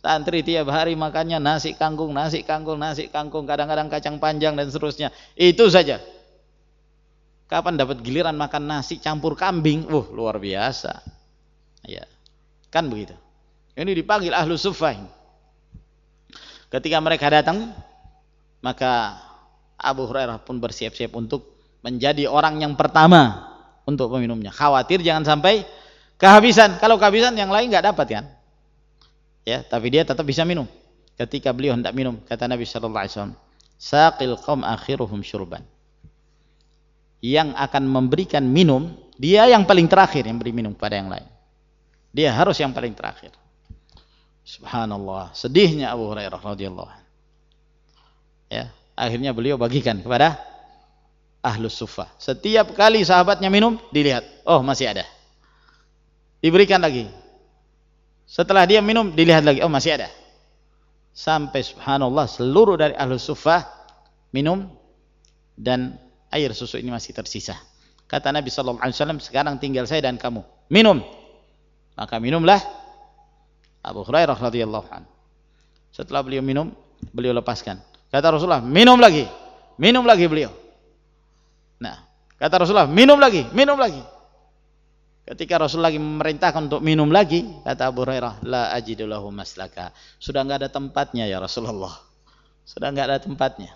Santri tiap hari makannya nasi kangkung, nasi kangkung, nasi kangkung, kadang-kadang kacang panjang dan seterusnya. Itu saja. Kapan dapat giliran makan nasi campur kambing? Wah, luar biasa. Ya. Kan begitu. Ini dipanggil ahlu suffah. Ketika mereka datang, maka Abu Hurairah pun bersiap-siap untuk menjadi orang yang pertama untuk meminumnya. Khawatir jangan sampai kehabisan. Kalau kehabisan yang lain nggak dapat kan? Ya, tapi dia tetap bisa minum. Ketika beliau hendak minum, kata Nabi sallallahu alaihi wasallam, "Saqil qaum akhiruhum syurban." Yang akan memberikan minum, dia yang paling terakhir yang beri minum kepada yang lain. Dia harus yang paling terakhir. Subhanallah, sedihnya Abu Hurairah radhiyallahu anhu. Ya, akhirnya beliau bagikan kepada ahlus suffah. Setiap kali sahabatnya minum, dilihat, oh masih ada. Diberikan lagi. Setelah dia minum, dilihat lagi, oh masih ada. Sampai subhanallah seluruh dari ahlus suffah minum dan air susu ini masih tersisa. Kata Nabi sallallahu alaihi wasallam, sekarang tinggal saya dan kamu. Minum. Maka minumlah Abu Hurairah radhiyallahu anhu. Setelah beliau minum, beliau lepaskan. Kata Rasulullah, minum lagi. Minum lagi beliau. Nah, kata Rasulullah, minum lagi, minum lagi. Ketika Rasulullah lagi memerintahkan untuk minum lagi, kata Abu Hurairah, la ajidu lahu maslaka. Sudah enggak ada tempatnya ya Rasulullah. Sudah enggak ada tempatnya.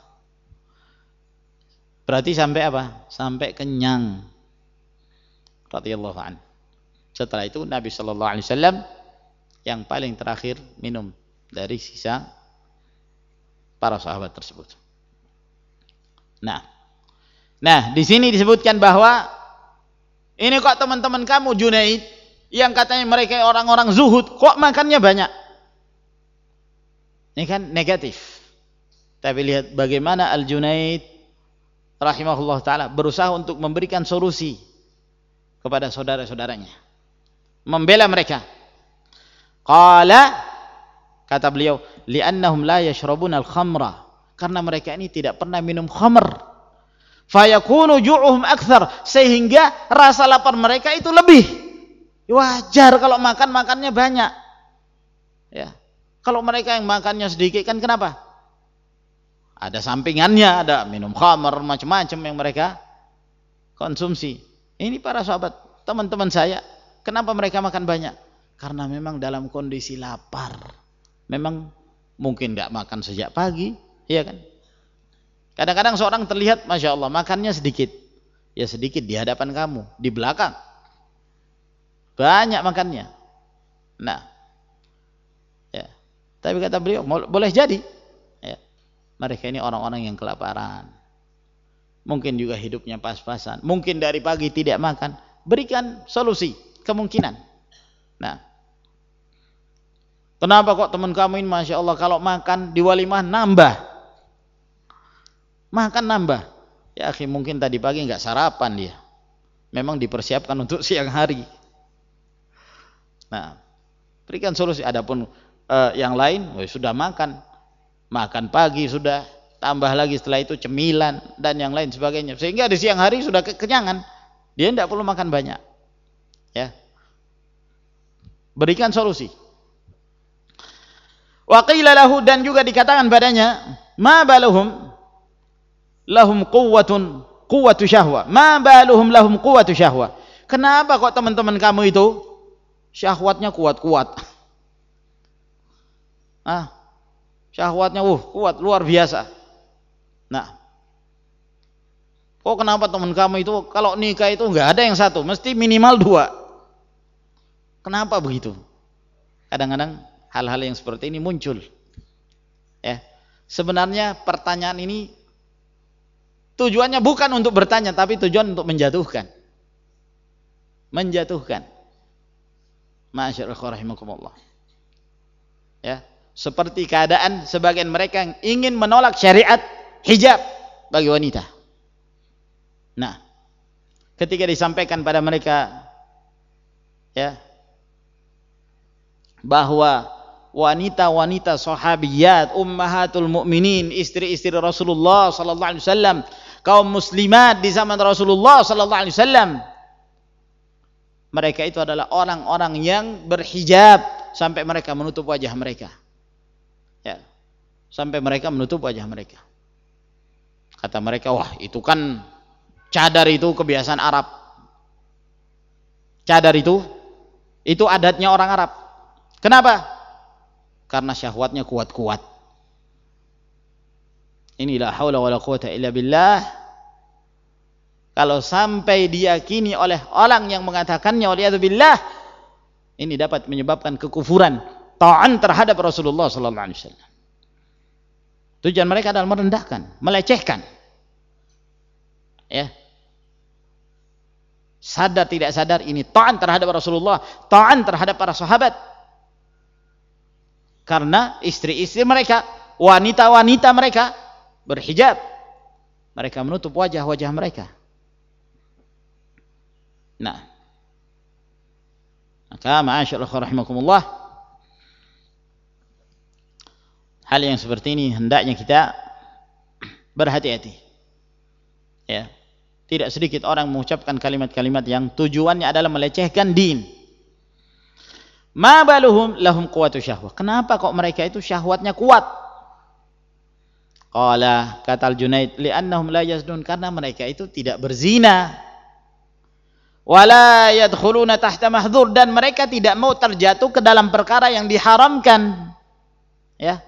Berarti sampai apa? Sampai kenyang. Radhiyallahu anhu. Setelah itu Nabi sallallahu alaihi wasallam yang paling terakhir minum dari sisa para sahabat tersebut. Nah, nah di sini disebutkan bahwa ini kok teman-teman kamu Junaid yang katanya mereka orang-orang zuhud, kok makannya banyak? Ini kan negatif. Tapi lihat bagaimana Al-Junaid rahimahullah ta'ala berusaha untuk memberikan solusi kepada saudara-saudaranya. Membela mereka. Qala, kata beliau, li'annahum la yashrabuna al-khamra. Karena mereka ini tidak pernah minum khamr. Fayakunu ju'uhum akthar, sehingga rasa lapar mereka itu lebih. Wajar kalau makan makannya banyak. Ya. Kalau mereka yang makannya sedikit kan kenapa? Ada sampingannya, ada minum khamr macam-macam yang mereka konsumsi. Ini para sahabat, teman-teman saya, kenapa mereka makan banyak? Karena memang dalam kondisi lapar. Memang mungkin enggak makan sejak pagi, iya kan? Kadang-kadang seorang terlihat, Masya Allah, makannya sedikit. Ya sedikit di hadapan kamu, di belakang. Banyak makannya. Nah, ya. Tapi kata beliau, boleh jadi. Ya. Mereka ini orang-orang yang kelaparan. Mungkin juga hidupnya pas-pasan. Mungkin dari pagi tidak makan. Berikan solusi, kemungkinan. Nah, kenapa kok teman kamu ini, Masya Allah, kalau makan di walimah nambah? Makan nambah. Ya akhi, mungkin tadi pagi enggak sarapan dia. Memang dipersiapkan untuk siang hari. Nah, berikan solusi. Adapun eh, yang lain, oh, sudah makan. Makan pagi sudah, tambah lagi setelah itu cemilan dan yang lain sebagainya. Sehingga di siang hari sudah kekenyangan. Dia tidak perlu makan banyak. Ya. Berikan solusi. Wa qila lahu, dan juga dikatakan padanya, ma baluhum lahum quwwatun quwwatu syahwa, ma baluhum lahum quwwatu syahwa. Kenapa kok teman-teman kamu itu syahwatnya kuat-kuat? Ah, syahwatnya uh, kuat luar biasa. Nah, kok kenapa teman kamu itu kalau nikah itu enggak ada yang satu, mesti minimal dua? Kenapa begitu? Kadang-kadang hal-hal yang seperti ini muncul. Ya, sebenarnya pertanyaan ini tujuannya bukan untuk bertanya, tapi tujuan untuk menjatuhkan. Menjatuhkan. Masyaallah rahimakumullah. Ya, seperti keadaan sebagian mereka yang ingin menolak syariat hijab bagi wanita. Nah, ketika disampaikan pada mereka ya bahwa wanita-wanita sahabiyat, ummahatul mukminin, istri-istri Rasulullah sallallahu alaihi wasallam, kaum muslimat di zaman Rasulullah sallallahu alaihi wasallam, mereka itu adalah orang-orang yang berhijab sampai mereka menutup wajah mereka. sampai mereka menutup wajah mereka. Kata mereka, wah itu kan cadar itu kebiasaan Arab. Cadar itu itu adatnya orang Arab. Kenapa? Karena syahwatnya kuat-kuat. Inilah haula wala quwata illa billah. Kalau sampai diyakini oleh orang yang mengatakannya waliyadzubillah, ini dapat menyebabkan kekufuran, ta'an terhadap Rasulullah sallallahu alaihi wasallam. Tujuan mereka adalah merendahkan, melecehkan. Ya. Sadar tidak sadar ini ta'an terhadap Rasulullah, ta'an terhadap para sahabat. Karena istri-istri mereka, wanita-wanita mereka berhijab. Mereka menutup wajah-wajah mereka. Nah, maka ma'asyarul rahimakumullah, hal yang seperti ini hendaknya kita berhati-hati. Ya, tidak sedikit orang mengucapkan kalimat-kalimat yang tujuannya adalah melecehkan din. Ma baluhum lahum quwwatu syahwah. Kenapa kok mereka itu syahwatnya kuat? Qala, kata Al-Junaid, li'annahum la yaznun, karena mereka itu tidak berzina. Wala yadkhuluna tahta mahdzur, dan mereka tidak mau terjatuh ke dalam perkara yang diharamkan. Ya.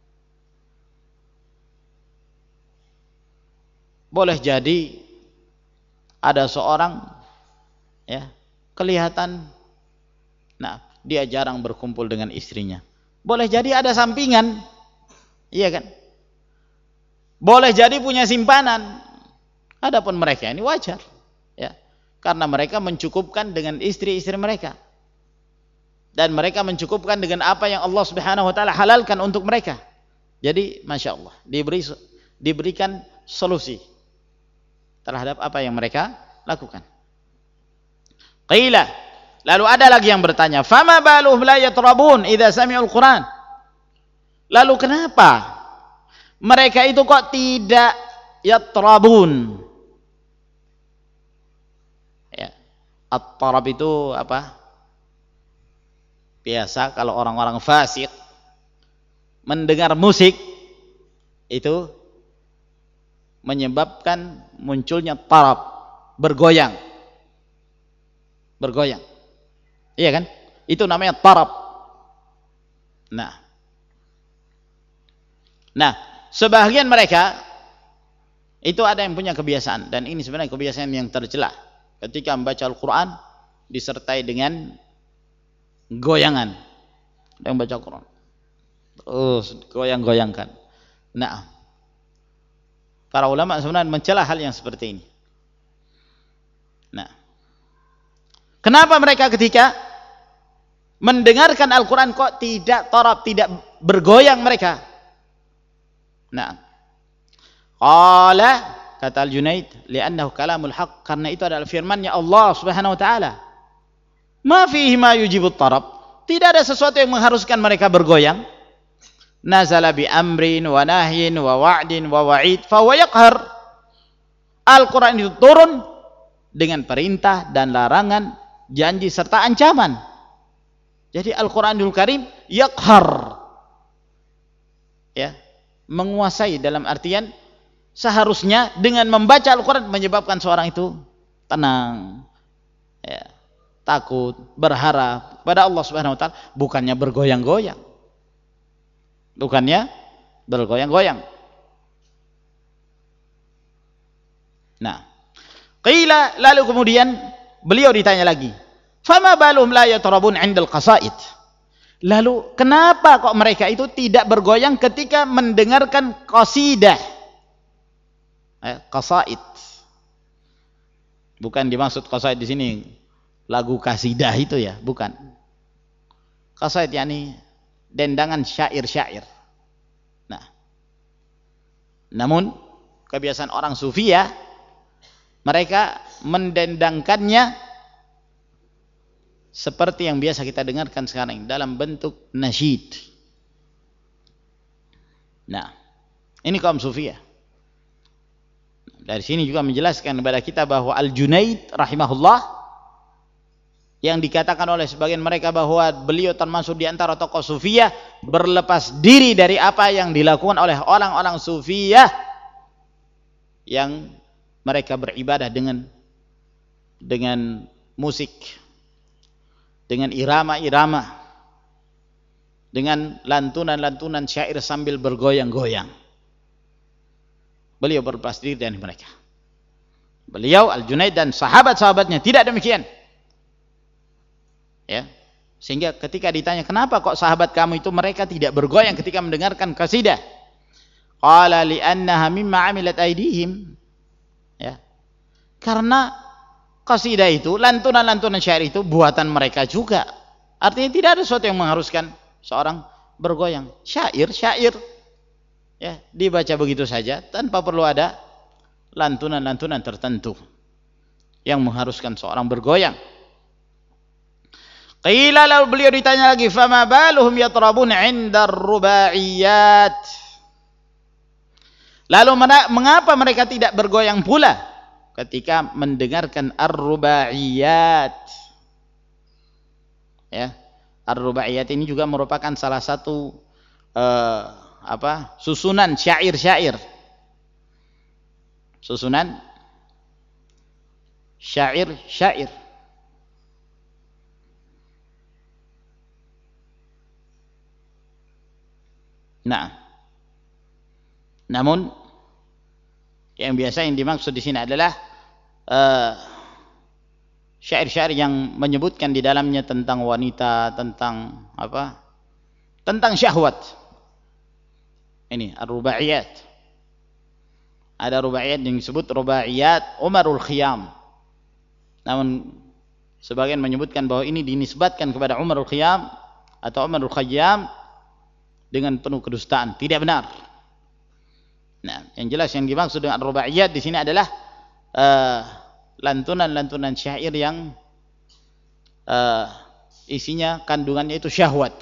Boleh jadi ada seorang ya, kelihatan nah, dia jarang berkumpul dengan istrinya. Boleh jadi ada sampingan. Iya kan? Boleh jadi punya simpanan. Adapun mereka ini wajar, ya. Karena mereka mencukupkan dengan istri-istri mereka. Dan mereka mencukupkan dengan apa yang Allah Subhanahu wa taala halalkan untuk mereka. Jadi, Masya Allah, diberi, diberikan solusi terhadap apa yang mereka lakukan. Qila, lalu ada lagi yang bertanya, fama baluhum la yatrabun idza sami'ul Qur'an. Lalu kenapa mereka itu kok tidak yatrabun? At-tarab itu apa? Biasa kalau orang-orang fasik mendengar musik itu menyebabkan munculnya tarab, bergoyang. Bergoyang. Iya kan? Itu namanya tarab. Nah. Nah, sebagian mereka itu ada yang punya kebiasaan, dan ini sebenarnya kebiasaan yang tercela. Ketika membaca Al-Quran disertai dengan goyangan, yang baca Al-Quran terus goyang-goyangkan. Nah, para ulama sebenarnya mencela hal yang seperti ini. Nah, kenapa mereka ketika mendengarkan Al-Quran kok tidak tarab, tidak bergoyang mereka? Nah, qala, kata Al-Junaid, li'annahu kalamul haq, karena itu adalah firman-Nya Allah Subhanahu wa taala. Ma fihi ma yujibut tarab, tidak ada sesuatu yang mengharuskan mereka bergoyang. Nazala bi amrin wa nahyin wa wa'din wa wa'id fa huwa yaqhar. Al-Qur'an itu turun dengan perintah dan larangan, janji serta ancaman. Jadi Al-Qur'anul Karim yaqhar. Ya, menguasai dalam artian seharusnya dengan membaca Al-Quran menyebabkan seorang itu tenang, ya, takut, berharap pada Allah Subhanahu wa taala, bukannya bergoyang-goyang. Bukannya bergoyang-goyang. Nah, qila, lalu kemudian beliau ditanya lagi, fama balum la yatrabun 'indal qasaid. Lalu kenapa kok mereka itu tidak bergoyang ketika mendengarkan qasidah? Eh, qasaid. Bukan dimaksud qasaid di sini lagu kasidah itu ya, bukan. Qasaid yakni dendangan syair-syair. Nah, namun kebiasaan orang sufi ya, mereka mendendangkannya seperti yang biasa kita dengarkan sekarang dalam bentuk nasyid. Nah, ini kaum sufi ya. Dari sini juga menjelaskan kepada kita bahwa Al-Junaid rahimahullah yang dikatakan oleh sebagian mereka bahwa beliau termasuk di antara tokoh sufiyah, berlepas diri dari apa yang dilakukan oleh orang-orang sufiyah yang mereka beribadah dengan dengan musik, dengan irama-irama, dengan lantunan-lantunan syair sambil bergoyang-goyang. Beliau berlepas diri dari mereka. Beliau, Al-Junaid dan sahabat-sahabatnya tidak demikian. Ya, sehingga ketika ditanya kenapa kok sahabat kamu itu mereka tidak bergoyang ketika mendengarkan qasidah, qala li'annaha mimma 'amilat aydihim, ya, karena qasidah itu, lantunan-lantunan syair itu buatan mereka juga. Artinya tidak ada sesuatu yang mengharuskan seorang bergoyang. Syair, syair, ya, dibaca begitu saja tanpa perlu ada lantunan-lantunan tertentu yang mengharuskan seorang bergoyang. Qila, lalu beliau ditanya lagi, fama baluhum yatrabun 'inda ar-rubaiyat. Lalu mengapa mereka tidak bergoyang pula ketika mendengarkan ar-rubaiyat? Ya, ar-rubaiyat ini juga merupakan salah satu uh, apa? susunan syair-syair. Susunan syair-syair. Nah, namun yang biasa yang dimaksud di sini adalah syair-syair uh, yang menyebutkan di dalamnya tentang wanita, tentang apa? Tentang syahwat. Ini ar-rubaiyat. Ada rubaiyat yang disebut rubaiyat Umarul Khiyam. Namun sebagian menyebutkan bahwa ini dinisbatkan kepada Umarul Khiyam atau Umarul Khayyam dengan penuh kedustaan, tidak benar. Nah, yang jelas yang dimaksud dengan rubaiyat di sini adalah lantunan-lantunan uh, syair yang uh, isinya kandungannya itu syahwat,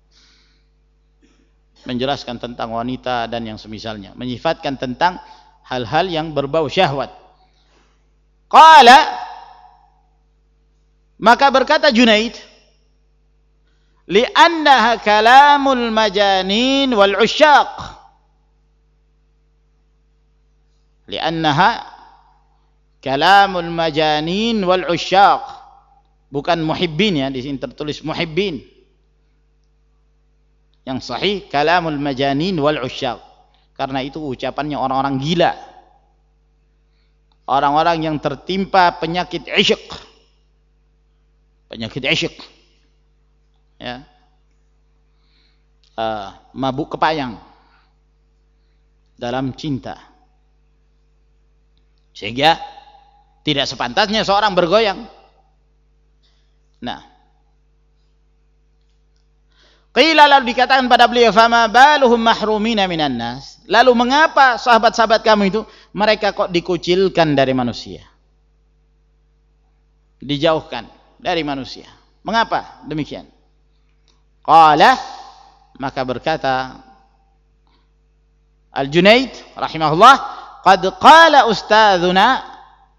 menjelaskan tentang wanita dan yang semisalnya, menyifatkan tentang hal-hal yang berbau syahwat. Qala, maka berkata Junaid, li'annaha kalamul majanin wal usyaq. Li'annaha kalamul majanin wal usyaq. Bukan muhibbin, ya, di sini tertulis muhibbin. Yang sahih kalamul majanin wal usyaq. Karena itu ucapannya orang-orang gila. Orang-orang yang tertimpa penyakit isyq. Penyakit isyq. Ya, uh, mabuk kepayang dalam cinta, sehingga tidak sepantasnya seorang bergoyang. Nah, qila, lalu dikatakan pada beliau, fama baluhum mahrumina minan nas. Lalu mengapa sahabat-sahabat kamu itu mereka kok dikucilkan dari manusia, dijauhkan dari manusia? Mengapa demikian? Qala, maka berkata Al-Junaid rahimahullah, qad qala ustadzuna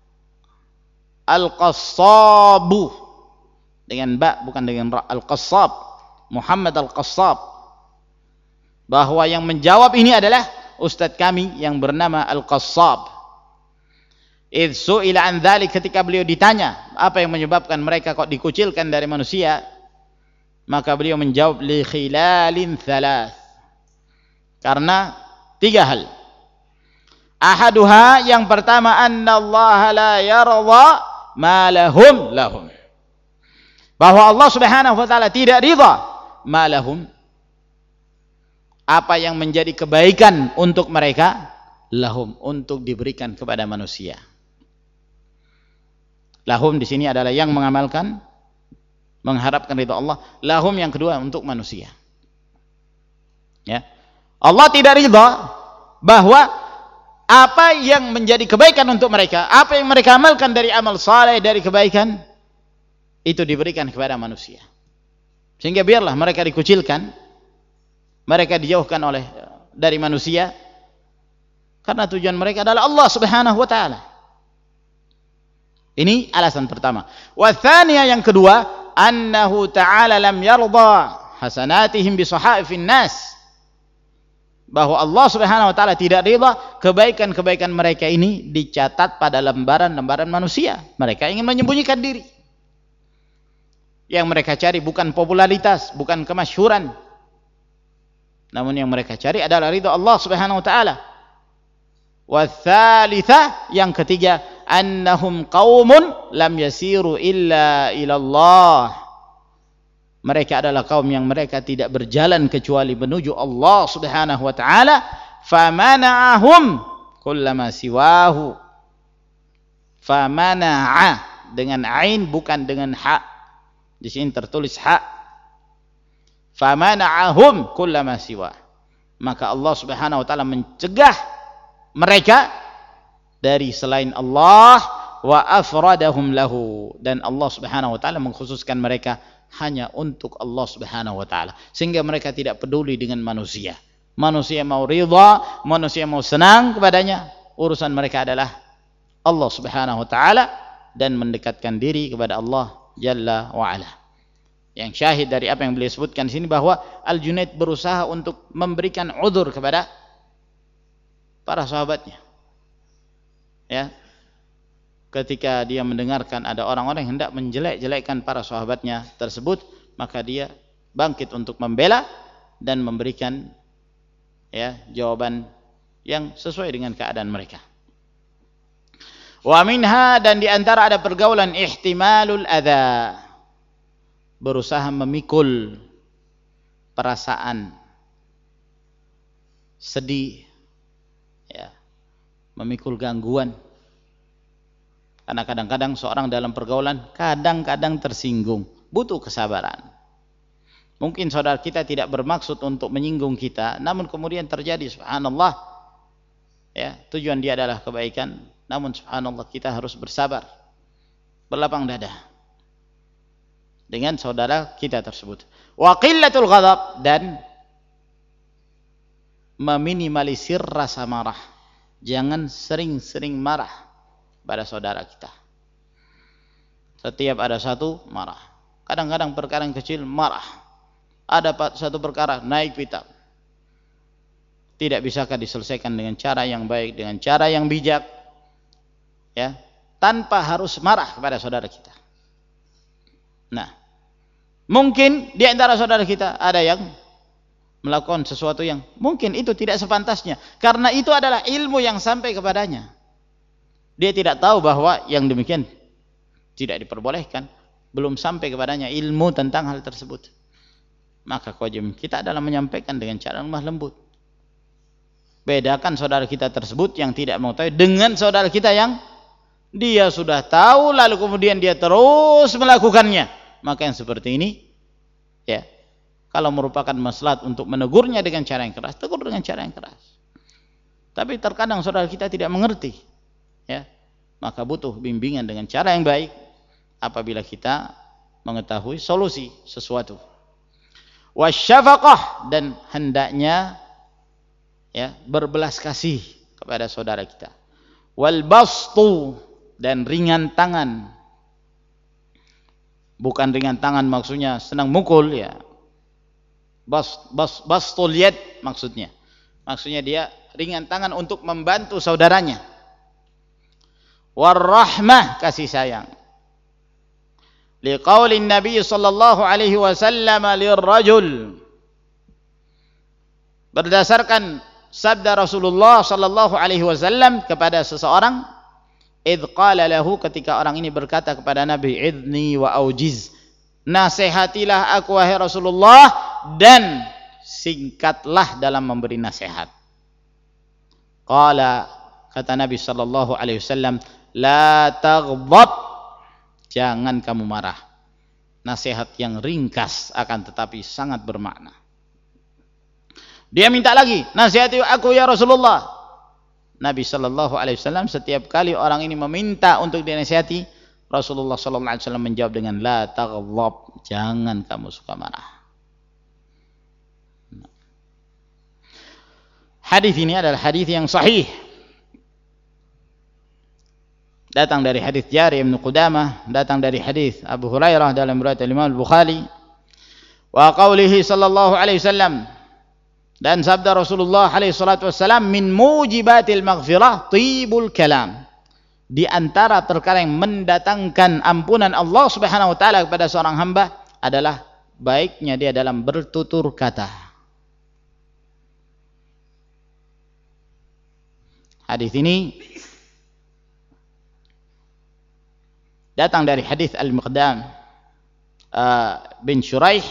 Al-Qassabu, dengan ba bukan dengan ra, Al-Qassab, Muhammad Al-Qassab, bahwa yang menjawab ini adalah ustadz kami yang bernama Al-Qassab. Idh su'ila an dzalik, ketika beliau ditanya apa yang menyebabkan mereka kok dikucilkan dari manusia, maka beliau menjawab, li khilalin thalath, karena tiga hal. Ahaduha, yang pertama, anna Allah la yarda ma lahum lahum, bahwa Allah Subhanahu wa taala tidak ridha ma lahum, apa yang menjadi kebaikan untuk mereka, lahum, untuk diberikan kepada manusia. Lahum di sini adalah yang mengamalkan, mengharapkan ridha Allah. Lahum yang kedua untuk manusia. Ya, Allah tidak ridha bahwa apa yang menjadi kebaikan untuk mereka, apa yang mereka amalkan dari amal saleh, dari kebaikan, itu diberikan kepada manusia. Sehingga biarlah mereka dikucilkan, mereka dijauhkan oleh dari manusia, karena tujuan mereka adalah Allah Subhanahu wa taala. Ini alasan pertama. Wa tsaniyah, yang kedua, annahu ta'ala lam yarda hasanatihim bi sahaifin nas. Bahwa Allah Subhanahu wa taala tidak ridha kebaikan-kebaikan mereka ini dicatat pada lembaran-lembaran manusia. Mereka ingin menyembunyikan diri. Yang mereka cari bukan popularitas, bukan kemasyhuran. Namun yang mereka cari adalah ridha Allah Subhanahu wa taala. Wa tsalitsah, yang ketiga, annahum qaumun lam yasiru illa ila Allah. Mereka adalah kaum yang mereka tidak berjalan kecuali menuju Allah Subhanahu wa taala. Famana'ahum kullama siwahu. Famana'a dengan ain bukan dengan ha. Di sini tertulis ha. Famana'ahum kullama siwa. Maka Allah Subhanahu wa taala mencegah mereka dari selain Allah, wa afradahum lahu, dan Allah Subhanahu wa taala mengkhususkan mereka hanya untuk Allah Subhanahu wa taala, sehingga mereka tidak peduli dengan manusia. Manusia mau ridha, manusia mau senang kepadanya, urusan mereka adalah Allah Subhanahu wa taala dan mendekatkan diri kepada Allah Jalla wa ala. Yang syahid dari apa yang beliau sebutkan di sini, bahwa Al-Junaid berusaha untuk memberikan udzur kepada para sahabatnya. Ya. Ketika dia mendengarkan ada orang-orang yang hendak menjelek-jelekkan para sahabatnya tersebut, maka dia bangkit untuk membela dan memberikan ya jawaban yang sesuai dengan keadaan mereka. Wa minha, dan diantara ada pergaulan ihtimalul adza, berusaha memikul perasaan sedih, ya, memikul gangguan. Karena kadang-kadang seorang dalam pergaulan kadang-kadang tersinggung, butuh kesabaran. Mungkin saudara kita tidak bermaksud untuk menyinggung kita, namun kemudian terjadi, subhanallah, ya, tujuan dia adalah kebaikan, namun subhanallah kita harus bersabar, berlapang dada dengan saudara kita tersebut. Wa qillatul ghadab, dan meminimalisir rasa marah. Jangan sering-sering marah pada saudara kita. Setiap ada satu, marah. Kadang-kadang perkara yang kecil marah. Ada satu perkara naik pitam. Tidak bisakah diselesaikan dengan cara yang baik, dengan cara yang bijak, ya, tanpa harus marah kepada saudara kita. Nah, mungkin di antara saudara kita ada yang melakukan sesuatu yang mungkin itu tidak sepantasnya, karena itu adalah ilmu yang sampai kepadanya. Dia tidak tahu bahwa yang demikian tidak diperbolehkan, belum sampai kepadanya ilmu tentang hal tersebut. Maka kewajiban kita adalah menyampaikan dengan cara lemah lembut. Bedakan saudara kita tersebut yang tidak mengetahui dengan saudara kita yang dia sudah tahu lalu kemudian dia terus melakukannya. Maka yang seperti ini, ya, kalau merupakan maslahat untuk menegurnya dengan cara yang keras, tegur dengan cara yang keras. Tapi terkadang saudara kita tidak mengerti, ya, maka butuh bimbingan dengan cara yang baik apabila kita mengetahui solusi sesuatu. Wasyafaqah, dan hendaknya, ya, berbelas kasih kepada saudara kita. Wal bastu, dan ringan tangan. Bukan ringan tangan maksudnya senang mukul, ya. Bas bas bastul yad maksudnya. Maksudnya dia ringan tangan untuk membantu saudaranya. Warahmah, kasih sayang. Liqaulin Nabi sallallahu alaihi wasallam lirrajul, berdasarkan sabda Rasulullah sallallahu alaihi wasallam kepada seseorang, idh qala lahu, ketika orang ini berkata kepada Nabi, idni wa aujiz, nasihatilah aku wahai Rasulullah dan singkatlah dalam memberi nasihat. Qala, kata Nabi sallallahu alaihi wasallam, la taghdab, jangan kamu marah. Nasihat yang ringkas akan tetapi sangat bermakna. Dia minta lagi, nasihati aku ya Rasulullah. Nabi sallallahu alaihi wasallam setiap kali orang ini meminta untuk dinasihati, Rasulullah sallallahu alaihi wasallam menjawab dengan la taghdab, jangan kamu suka marah. Hadis ini adalah hadis yang sahih. datang dari hadis Jari bin Qudamah, datang dari hadis Abu Hurairah dalam riwayat Imam Al-Bukhari. Wa qaulihi sallallahu alaihi wasallam, dan sabda Rasulullah alaihi salatu wasallam, min mujibatil maghfirah tibul kalam. Di antara perkara yang mendatangkan ampunan Allah Subhanahu wa taala kepada seorang hamba adalah baiknya dia dalam bertutur kata. Hadis ini datang dari hadis Al-Miqdam uh, bin Shuraih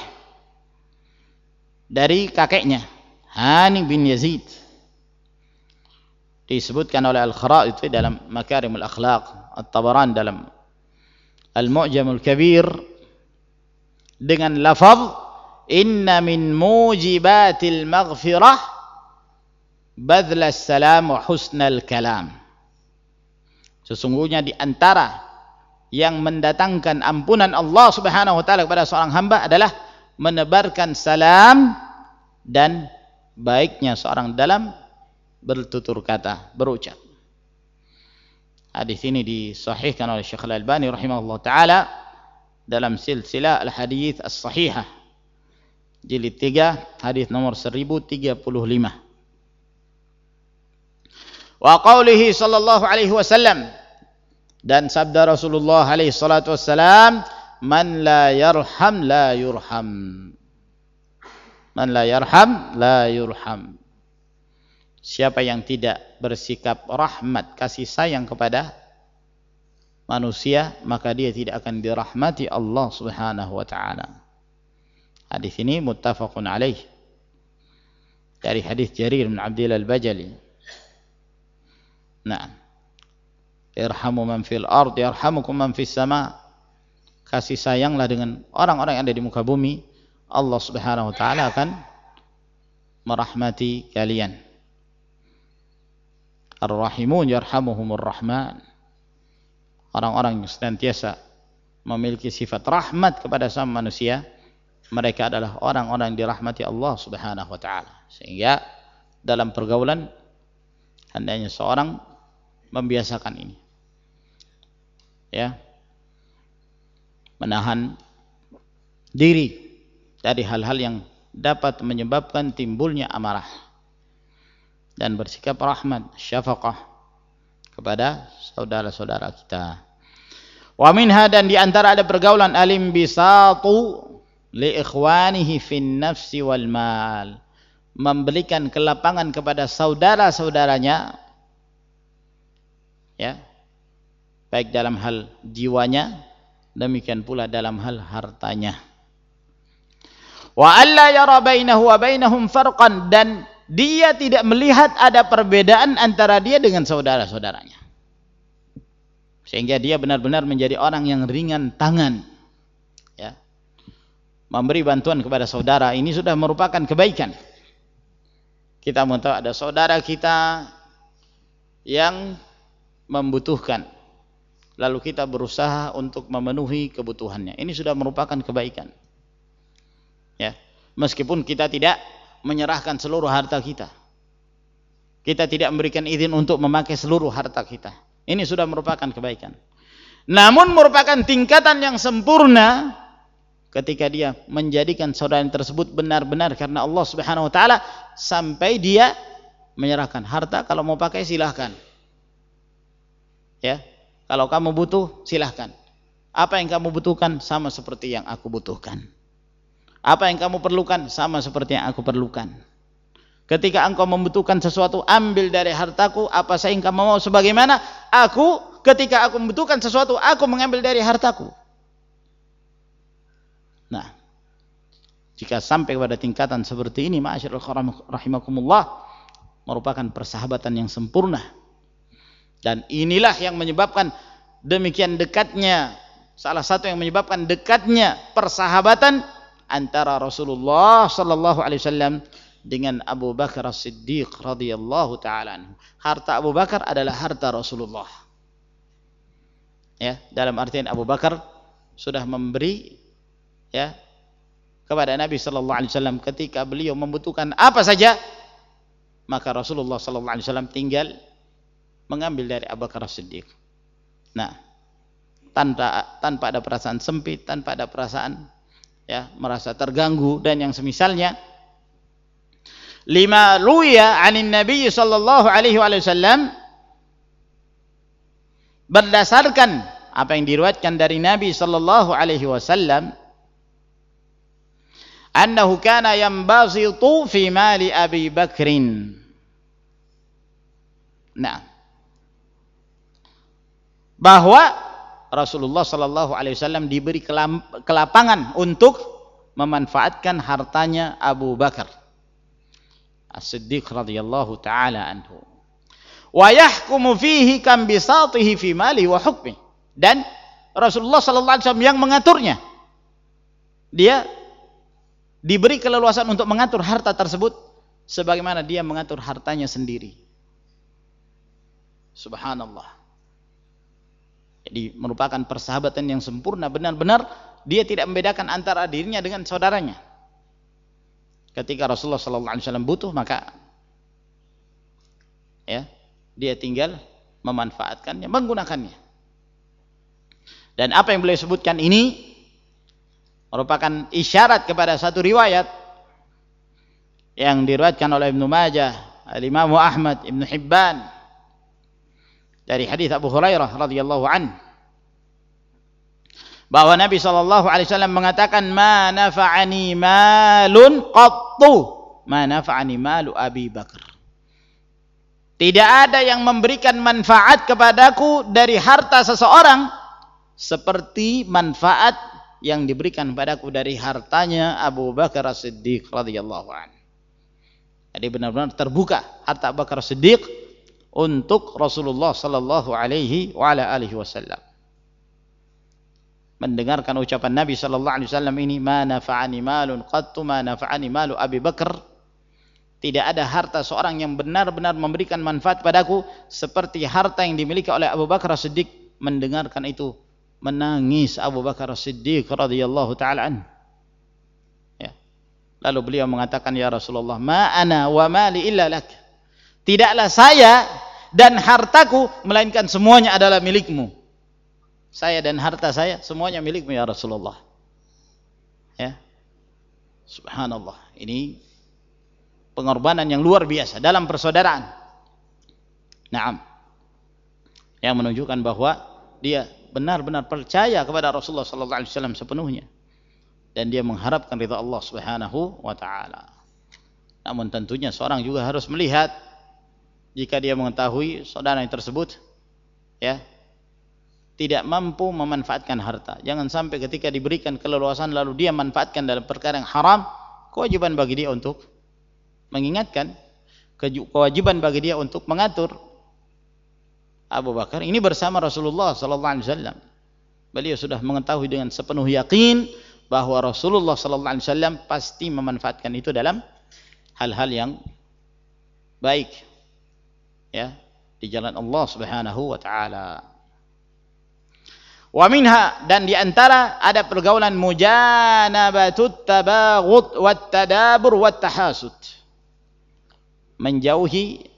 dari kakeknya Hani bin Yazid. Disebutkan oleh Al-Kharaiti dalam Makarimul Akhlaq, At-Tabarani dalam Al-Mu'jamul Kabir dengan lafaz inna min mujibatil maghfirah badla salam wa husnal kalam. Sesungguhnya di antara yang mendatangkan ampunan Allah Subhanahu wa taala kepada seorang hamba adalah menebarkan salam dan baiknya seorang dalam bertutur kata, berucap. Hadis ini disahihkan oleh Syekh Al-Albani rahimahullah taala dalam silsilah al-hadits as-sahihah jilid tiga hadis nomor seribu tiga puluh lima. Wa qaulihi sallallahu alaihi wasallam, dan sabda Rasulullah alaihi salatu wassalam, man la yarham la yurham. Man la yarham la yurham. Siapa yang tidak bersikap rahmat, kasih sayang kepada manusia, maka dia tidak akan dirahmati Allah Subhanahu wa taala. Hadis ini muttafaqun alaih. Dari hadis Jarir bin Abdillah Al-Bajali. Nah, irhamu man fil ard yarhamukum man fis sama. Kasih sayanglah dengan orang-orang yang ada di muka bumi, Allah Subhanahu wa taala akan merahmati kalian. Ar-rahimun yarhamuhumur rahman. Orang-orang yang senantiasa memiliki sifat rahmat kepada sama manusia, mereka adalah orang-orang yang dirahmati Allah Subhanahu wa taala. Sehingga dalam pergaulan hendaknya seorang membiasakan ini. Ya. Menahan diri dari hal-hal yang dapat menyebabkan timbulnya amarah, dan bersikap rahmat, syafaqah kepada saudara-saudara kita. Wa minha, dan di antara ada pergaulan alim bisatu li ikhwanihi fin nafsi wal mal, memberikan kelapangan kepada saudara-saudaranya, ya, baik dalam hal jiwanya, demikian pula dalam hal hartanya. Wa alla yara bainahu wa bainahum farqan, dan dia tidak melihat ada perbedaan antara dia dengan saudara-saudaranya, sehingga dia benar-benar menjadi orang yang ringan tangan, ya, memberi bantuan kepada saudara. Ini sudah merupakan kebaikan. Kita mau tahu ada saudara kita yang membutuhkan, lalu kita berusaha untuk memenuhi kebutuhannya. Ini sudah merupakan kebaikan, ya, meskipun kita tidak menyerahkan seluruh harta kita, kita tidak memberikan izin untuk memakai seluruh harta kita, ini sudah merupakan kebaikan. Namun merupakan tingkatan yang sempurna ketika dia menjadikan saudara tersebut benar-benar karena Allah Subhanahu wa taala, sampai dia menyerahkan harta, kalau mau pakai silahkan, ya, kalau kamu butuh silahkan, apa yang kamu butuhkan sama seperti yang aku butuhkan, apa yang kamu perlukan sama seperti yang aku perlukan. Ketika engkau membutuhkan sesuatu, ambil dari hartaku, apa saja yang kamu mau, sebagaimana aku ketika aku membutuhkan sesuatu, aku mengambil dari hartaku. Nah, jika sampai pada tingkatan seperti ini, ma'asyiral rahimakumullah, merupakan persahabatan yang sempurna. Dan inilah yang menyebabkan demikian dekatnya, salah satu yang menyebabkan dekatnya persahabatan antara Rasulullah sallallahu alaihi wasallam dengan Abu Bakar As-Siddiq radhiyallahu taala anhu. Harta Abu Bakar adalah harta Rasulullah. Ya, dalam artian Abu Bakar sudah memberi, ya, kepada Nabi sallallahu alaihi wasallam ketika beliau membutuhkan apa saja, maka Rasulullah sallallahu alaihi wasallam tinggal mengambil dari Abu Bakar As-Siddiq. Nah, tanpa tanpa ada perasaan sempit, tanpa ada perasaan ya merasa terganggu dan yang semisalnya. Lima ruya 'anin Nabi sallallahu alaihi wasallam, berdasarkan apa yang diriwayatkan dari Nabi sallallahu alaihi wasallam, annahu kana yanbasitu fi mali Abi Bakrin. Nah, bahwa Rasulullah sallallahu alaihi wasallam diberi kelapangan untuk memanfaatkan hartanya Abu Bakar As-Siddiq radhiyallahu taala anhu. Wa yahkumu fihi kam bisatihi fi mali wa hukmi. Dan Rasulullah sallallahu alaihi wasallam yang mengaturnya. Dia diberi keleluasan untuk mengatur harta tersebut sebagaimana dia mengatur hartanya sendiri. Subhanallah. Jadi merupakan persahabatan yang sempurna, benar-benar dia tidak membedakan antara dirinya dengan saudaranya. Ketika Rasulullah sallallahu alaihi wasallam butuh, maka ya, dia tinggal memanfaatkannya, menggunakannya. Dan apa yang beliau sebutkan ini merupakan isyarat kepada satu riwayat yang diriwayatkan oleh Ibnu Majah, Al-Imam Ahmad, Ibnu Hibban dari hadis Abu Hurairah radhiyallahu anhu, bahwa Nabi sallallahu alaihi wasallam mengatakan, ma nafa'ani malun qattu ma nafa'ani malu Abi Bakar. Tidak ada yang memberikan manfaat kepadaku dari harta seseorang seperti manfaat yang diberikan padaku dari hartanya Abu Bakar As-Siddiq radhiyallahu anhu. Jadi benar-benar terbuka harta Abu Bakar As-Siddiq untuk Rasulullah sallallahu alaihi wa ala alihi wasallam. Mendengarkan ucapan Nabi sallallahu alaihi wasallam ini, ma nafa'ani malun qattu ma nafa'ani malu Abi Bakar. Tidak ada harta seorang yang benar-benar memberikan manfaat padaku seperti harta yang dimiliki oleh Abu Bakar As-Siddiq. Mendengarkan itu menangis Abu Bakar As-Siddiq radhiyallahu taala anhu. Ya. Lalu beliau mengatakan, ya Rasulullah, ma ana wa mali illa lak. Tidaklah saya dan hartaku melainkan semuanya adalah milikmu. Saya dan harta saya semuanya milikmu ya Rasulullah. Ya. Subhanallah. Ini pengorbanan yang luar biasa dalam persaudaraan. Naam. Yang menunjukkan bahwa dia benar-benar percaya kepada Rasulullah sallallahu alaihi wasallam sepenuhnya dan dia mengharapkan ridha Allah Subhanahu wa taala. Namun tentunya seorang juga harus melihat, jika dia mengetahui saudara yang tersebut ya tidak mampu memanfaatkan harta, jangan sampai ketika diberikan keleluasan lalu dia manfaatkan dalam perkara yang haram. Kewajiban bagi dia untuk mengingatkan, kewajiban bagi dia untuk mengatur. Abu Bakar ini bersama Rasulullah sallallahu alaihi wasallam. Beliau sudah mengetahui dengan sepenuh yakin bahwa Rasulullah sallallahu alaihi wasallam pasti memanfaatkan itu dalam hal-hal yang baik ya di jalan Allah Subhanahu wa taala. Wa minha, dan di antara ada pergaulan mujanabatut tabaghut wat tadabur wat tahasud. Menjauhi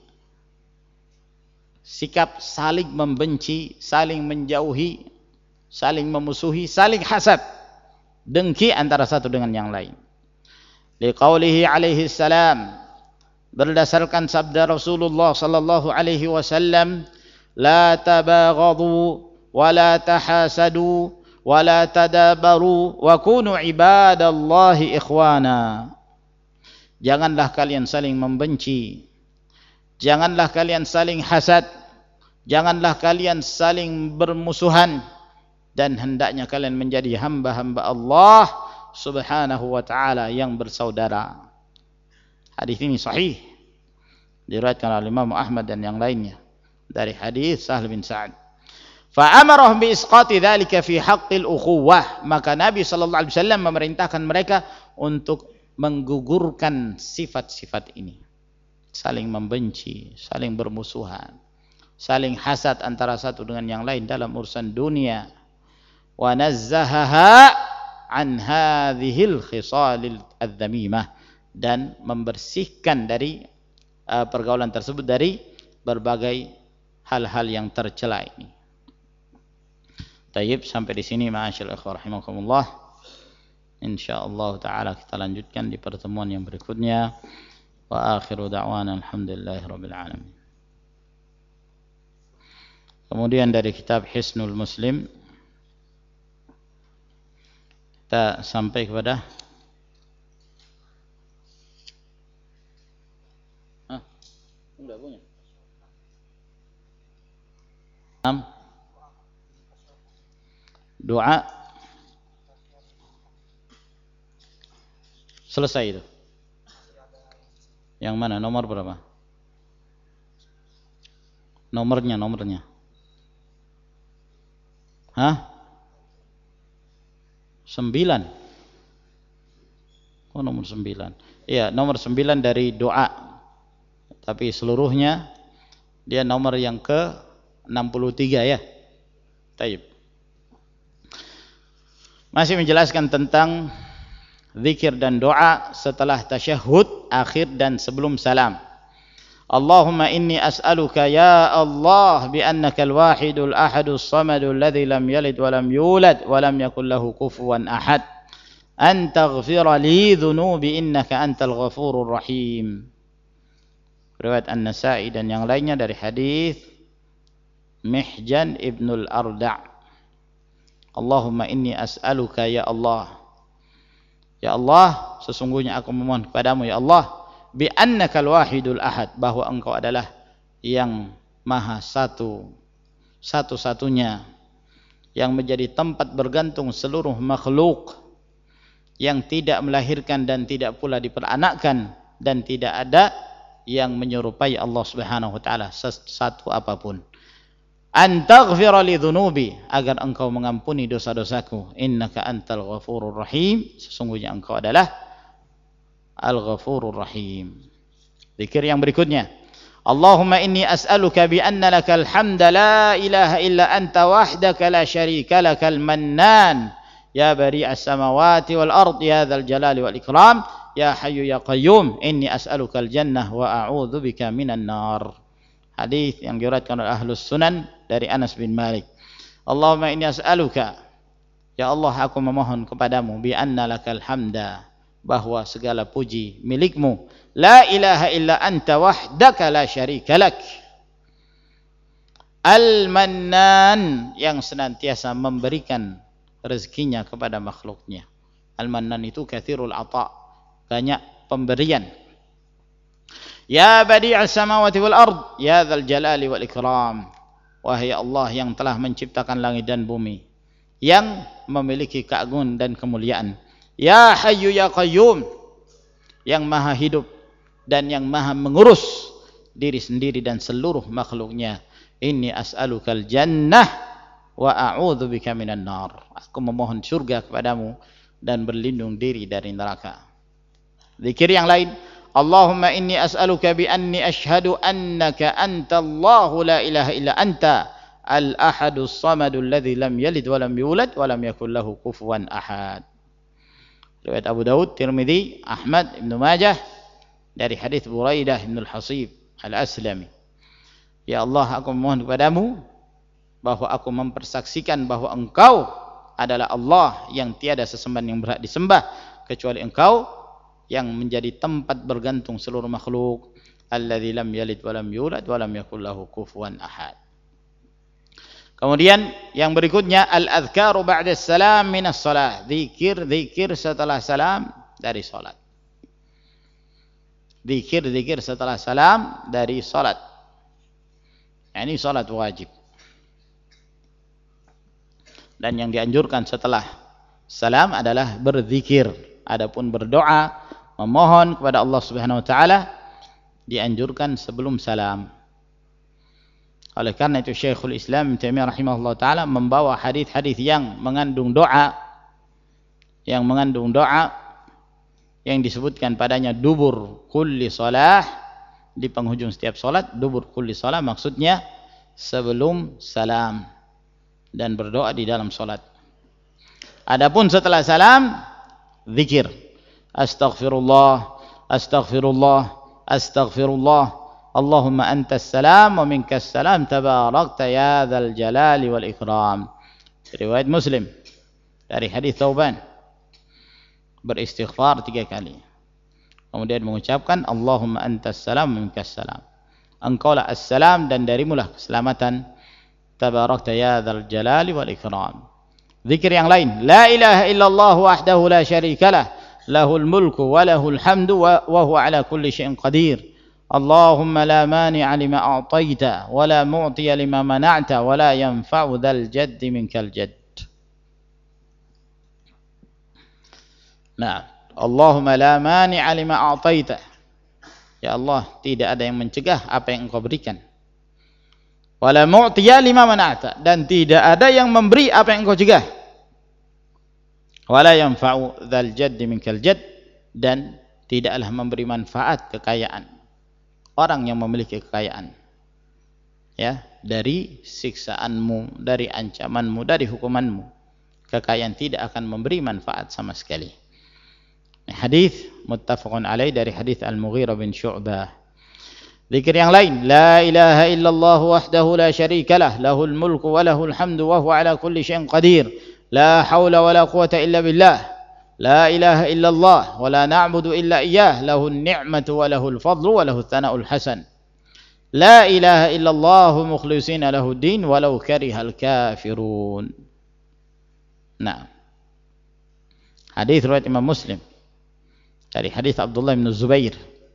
sikap saling membenci, saling menjauhi, saling memusuhi, saling hasad, dengki antara satu dengan yang lain. Liqaulihi alaihi salam, berdasarkan sabda Rasulullah sallallahu alaihi wasallam, la tabaghadu wa la tahasadu wa la tadabaru wa kunu ibadallahi ikhwana. Janganlah kalian saling membenci, janganlah kalian saling hasad, janganlah kalian saling bermusuhan, dan hendaknya kalian menjadi hamba-hamba Allah Subhanahu wa taala yang bersaudara. Hadis ini sahih, diriwayatkan oleh Imam Ahmad dan yang lainnya dari hadis Sahal bin Sa'ad. Fa amarahum bi isqati dzalika fi haqqil ukhuwah, maka Nabi sallallahu alaihi wasallam memerintahkan mereka untuk menggugurkan sifat-sifat ini. Saling membenci, saling bermusuhan, saling hasad antara satu dengan yang lain dalam urusan dunia. Wa nazzahaha an hadhil khisalil adzamimah, dan membersihkan dari uh, pergaulan tersebut dari berbagai hal-hal yang tercela ini. Tayyib, sampai di sini ma'asyiral ikhwah rahimakumullah. Insyaallah taala kita lanjutkan di pertemuan yang berikutnya. Wa akhiru da'wana alhamdulillahi rabbil alamin. Kemudian dari kitab Hisnul Muslim kita sampai kepada ah, enggak punya. Doa selesai itu. Yang mana? Nomor berapa? Nomornya, nomornya. Hah? Sembilan. Oh, nomor sembilan. Iya, nomor sembilan dari doa. Tapi seluruhnya dia nomor yang ke enam puluh tiga ya. Taib. Masih menjelaskan tentang zikir dan doa setelah tasyahud akhir dan sebelum salam. Allahumma inni as'aluka ya Allah bi annaka al-wahidul ahadus samadul ladzi lam yalid wa lam yulad wa lam yakul lahu kufuwan ahad an taghfira li dhunubi innaka antal ghafurur rahim. Riwayat An-Nasa'i dan yang lainnya dari hadis Mihjan ibnul Arda'. Allahumma inni as'aluka ya Allah, ya Allah, sesungguhnya aku memohon kepadamu ya Allah, bi annakal wahidul ahad, bahwa engkau adalah yang maha satu, satu-satunya, yang menjadi tempat bergantung seluruh makhluk, yang tidak melahirkan dan tidak pula diperanakkan, dan tidak ada yang menyerupai Allah Subhanahu wa taala satu apapun. An taghfira li dhunubi, agar engkau mengampuni dosa-dosaku. Innaka antal ghafurur rahim, sesungguhnya engkau adalah al-ghafurur rahim. Zikir yang berikutnya, Allahumma inni as'aluka bi anna lakal hamda la ilaha illa anta wahdaka la syarika lakal mannan ya bari'as samawati wal ard ya dzal jalali wal ikram ya hayyu ya qayyum inni as'alukal jannah wa a'udzu bika minan nar. Hadis yang diriwayatkan oleh Ahlus Sunan dari Anas bin Malik. Allahumma inni as'aluka, ya Allah aku memohon kepadamu, bi anna lakal hamda, bahwa segala puji milikmu, la ilaha illa anta wahdaka la syarika lak, al-mannan, yang senantiasa memberikan rezekinya kepada makhluknya. Al-mannan itu katsirul ata, banyak pemberian. Ya badi'as samawati wal ard ya dzal jalali wal ikram, wahai Allah yang telah menciptakan langit dan bumi, yang memiliki keagungan dan kemuliaan. Ya hayyu ya qayyum, yang maha hidup dan yang maha mengurus diri sendiri dan seluruh makhluknya. Inni as'alukal jannah wa a'udzu bika minan nar, aku memohon surga kepadamu dan berlindung diri dari neraka. Zikir yang lain, Allahumma inni as'aluka bi anni ashhadu annaka antallahu la ilaha illa anta al-ahadus samadul ladzi lam yalid wa lam yulad wa lam yakul lahu kufuwan ahad. Riwayat Abu Daud, Tirmidzi, Ahmad, Ibnu Majah dari hadis Buraidah bin Al-Hasib Al-Aslami. Ya Allah, aku memohon kepadamu bahwa aku mempersaksikan bahwa engkau adalah Allah yang tiada sesembahan yang berhak disembah kecuali engkau, yang menjadi tempat bergantung seluruh makhluk. Alladzi lam yalid wa lam yulad wa lam yakul lahu kufuwan ahad. Kemudian yang berikutnya, al-adhkaru ba'da salam minas salat, zikir-zikir setelah salam dari salat. Zikir-zikir setelah salam dari salat. Ini salat wajib. Dan yang dianjurkan setelah salam adalah berzikir. Adapun berdoa, memohon kepada Allah Subhanahu wa taala, dianjurkan sebelum salam. Oleh karena itu Syekhul Islam Ibnu Taimiyah rahimahullah taala membawa hadis-hadis yang mengandung doa, yang mengandung doa yang disebutkan padanya dubur kulli shalah, di penghujung setiap salat. Dubur kulli shalah maksudnya sebelum salam dan berdoa di dalam salat. Adapun setelah salam, zikir. Astaghfirullah, astaghfirullah, astaghfirullah. Allahumma antas salam wa minkas salam tabarakta ya dzal jalali wal ikram. riwayat Muslim dari hadis Thauban, beristighfar tiga kali, kemudian mengucapkan Allahumma antas salam minkas salam, engkaulah assalam dan darimulah keselamatan, tabarakta ya dzal jalali wal ikram. Zikir yang lain, la ilaha illallah wahdahu la syarikalah, lahul mulku wa lahul hamdu wa huwa ala kulli syai'in qadir. Allahumma la mani'a lima a'taita wa la mu'tiya lima mana'ta wa la yanfa'u dzal jaddi minkal jadd. Nah, Allahumma la mani'a lima a'taita, ya Allah, tidak ada yang mencegah apa yang engkau berikan. Wala mu'tiya lima mana'ta, dan tidak ada yang memberi apa yang engkau cegah. Wala yanfa'u dzal jaddi minkal jadd, dan tidaklah memberi manfaat kekayaan orang yang memiliki kekayaan, ya, dari siksaanmu, dari ancamanmu, dari hukumanmu. Kekayaan tidak akan memberi manfaat sama sekali. Hadis muttafaqun alaih dari hadis Al-Mughirah bin Syu'bah. Zikir yang lain, la ilaha illallah wahdahu la syarikalah, lahul mulku wa lahul hamdu wa huwa ala kulli syai'in qadir, la haula wa la quwwata illa billah, la ilaha illallah wa la na'budu illa iyyah, lahun ni'matu wa lahul fadlu wa lahut thana'ul hasan, la ilaha illallah mukhlishina lahud din walau karihal kafirun. Nah, hadis riwayat Imam Muslim dari hadis Abdullah bin Zubair,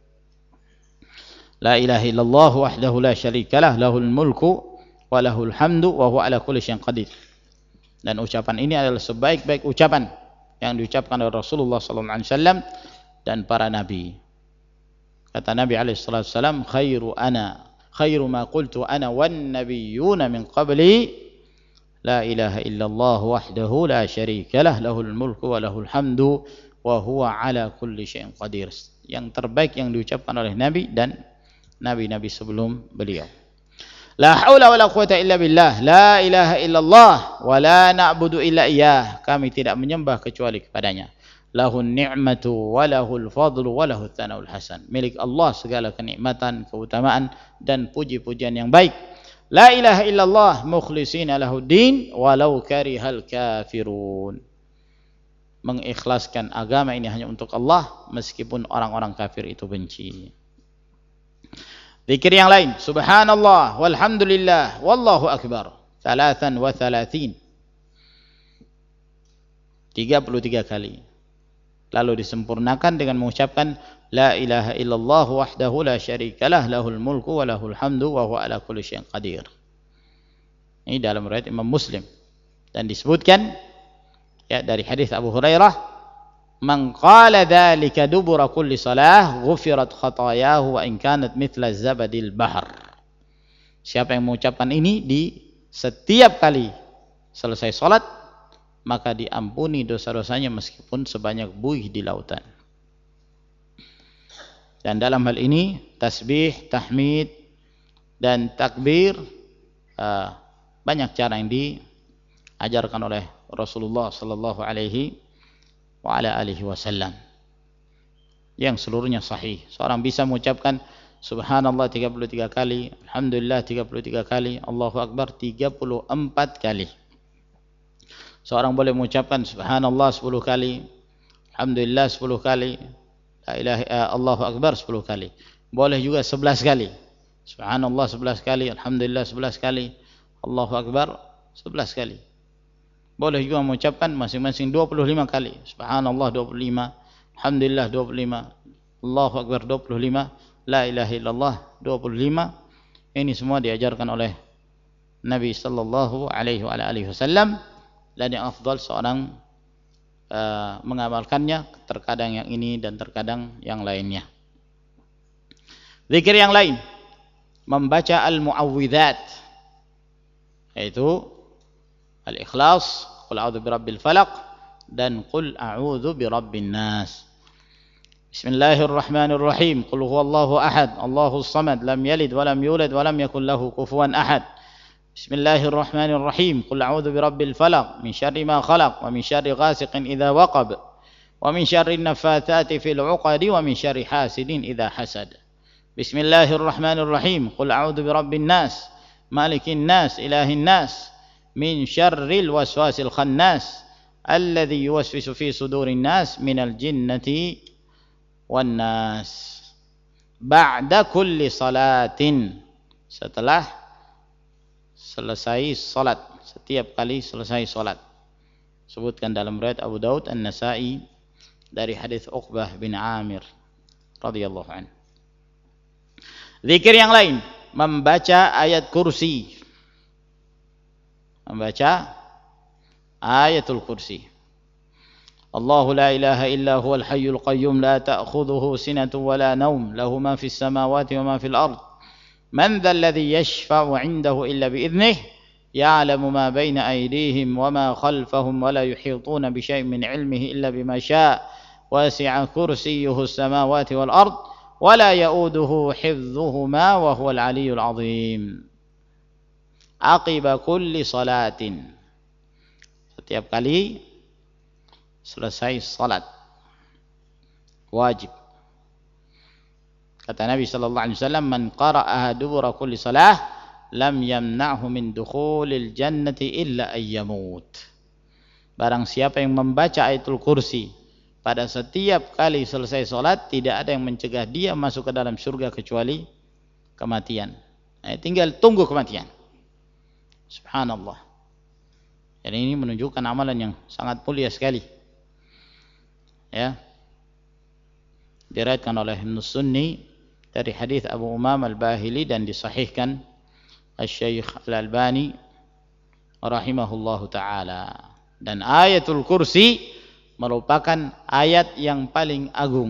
la ilaha illallah wahdahu la syarikalah, lahul mulku wa lahul hamdu wa huwa ala kulli syai'in qadir. Dan ucapan ini adalah sebaik-baik ucapan yang diucapkan oleh Rasulullah sallallahu alaihi wasallam dan para nabi. Kata Nabi alaihi wasallam, khairu ana khairu ma qultu ana wan nabiyyuna min qabli, la ilaha illallah wahdahu la syarikalah, lahul mulku wa lahul hamdu wa huwa ala kulli syai'in qadir. Yang terbaik yang diucapkan oleh nabi dan nabi-nabi sebelum beliau. La haula wala quwwata illa billah, la ilaha illallah wa la na'budu illa iyyah, kami tidak menyembah kecuali kepadanya. Lahun ni'matu wa lahul fadlu wa lahut thana'ul hasan, milik Allah segala kenikmatan, keutamaan dan puji-pujian yang baik. La ilaha illallah mukhlishina lahuddin walau karihal kafirun, mengikhlaskan agama ini hanya untuk Allah meskipun orang-orang kafir itu benci. Zikir yang lain, subhanallah walhamdulillah wallahu akbar, thalathan wa thalathin, tiga puluh tiga kali. Lalu disempurnakan dengan mengucapkan la ilaha illallah wahdahu la syarikalah, lahul mulku wa lahul hamdu wa huwa ala kulli syai'in qadir. Ini dalam riwayat Imam Muslim, dan disebutkan ya dari hadis Abu Hurairah, man qala dzalika dubura kulli salah ghufirat khatayahu wa in kanat mithla zabadil bahr. Siapa yang mengucapkan ini di setiap kali selesai salat, maka diampuni dosa-dosanya meskipun sebanyak buih di lautan. Dan dalam hal ini tasbih, tahmid dan takbir, uh, banyak cara yang diajarkan oleh Rasulullah sallallahu alaihi wa ala alihi wasallam yang seluruhnya sahih. Seorang bisa mengucapkan subhanallah tiga puluh tiga kali, alhamdulillah tiga puluh tiga kali, Allahu akbar tiga puluh empat kali. Seorang boleh mengucapkan subhanallah sepuluh kali, alhamdulillah sepuluh kali, la ilaha illallah, Allahu akbar sepuluh kali. Boleh juga sebelas kali. Subhanallah sebelas kali, alhamdulillah sebelas kali, Allahu akbar sebelas kali. Boleh juga mengucapkan masing-masing dua puluh lima kali. Subhanallah dua puluh lima, alhamdulillah dua puluh lima, Allahu akbar dua puluh lima, la ilaha illallah dua puluh lima. Ini semua diajarkan oleh Nabi sallallahu alaihi wasallam, dan yang afdal seorang uh, mengamalkannya, terkadang yang ini dan terkadang yang lainnya. Zikir yang lain, membaca al-mu'awwidzat, yaitu al-ikhlas, qul a'udzu birabbil falaq, dan qul a'udzu birabbin nas. Bismillahirrahmanirrahim. Qul huwallahu ahad, Allahus samad, lam yalid wa lam yulad wa lam yakul lahu kufuwan ahad. Bismillahirrahmanirrahim. Qul a'udzu birabbil falaq min syarri ma khalaq wa min syarri ghasiqin idza waqab wa min syarri naffatsati fil 'uqadi wa min syarri hasidin idza hasad. Bismillahirrahmanirrahim. Qul a'udzu birabbin nas, malikin nas, ilahin nas, min syarril waswasil khannas alladhi yuwaswisu fi sudurin nas minal jinnati wan nas. Ba'da kulli salatin, setelah selesai salat, setiap kali selesai salat. Sebutkan dalam riwayat Abu Daud, An-Nasa'i dari hadis Uqbah bin Amir radhiyallahu anhu. Zikir yang lain, membaca ayat kursi, membaca ayatul kursi. Allahu la ilaha illa huwal hayyul qayyum la ta'khudhuhu sinatun wa la nawm lahu ma fis samawati wa ma fil ard man dhal ladzi yashfa'u 'indahu illa bi idhnihi ya'lamu ma baina aydihim wa ma khalfahum wa la yuhituna bi syai'in min 'ilmihi illa bima syaa' wasi'a kursiyyuhu as-samawati wal ard wa la ya'uduhu hifdhuhuma wa huwal 'aliyyul 'azim. Aqiba kulli salatin, setiap kali selesai salat wajib. Kata Nabi sallallahu alaihi wasallam, man qara'aha dubura kulli salah lam yamna'hu min dukhulil jannati illa ayyamut. Barang siapa yang membaca ayatul kursi pada setiap kali selesai salat, tidak ada yang mencegah dia masuk ke dalam surga kecuali kematian. Eh, tinggal tunggu kematian. Subhanallah. Jadi ini menunjukkan amalan yang sangat mulia sekali. Ya, diriwayatkan oleh Ibnu Sunni dari hadis Abu Umamah Al-Bahili dan disahihkan Asy-Syaikh Al-Albani rahimahullahu taala. Dan ayatul kursi merupakan ayat yang paling agung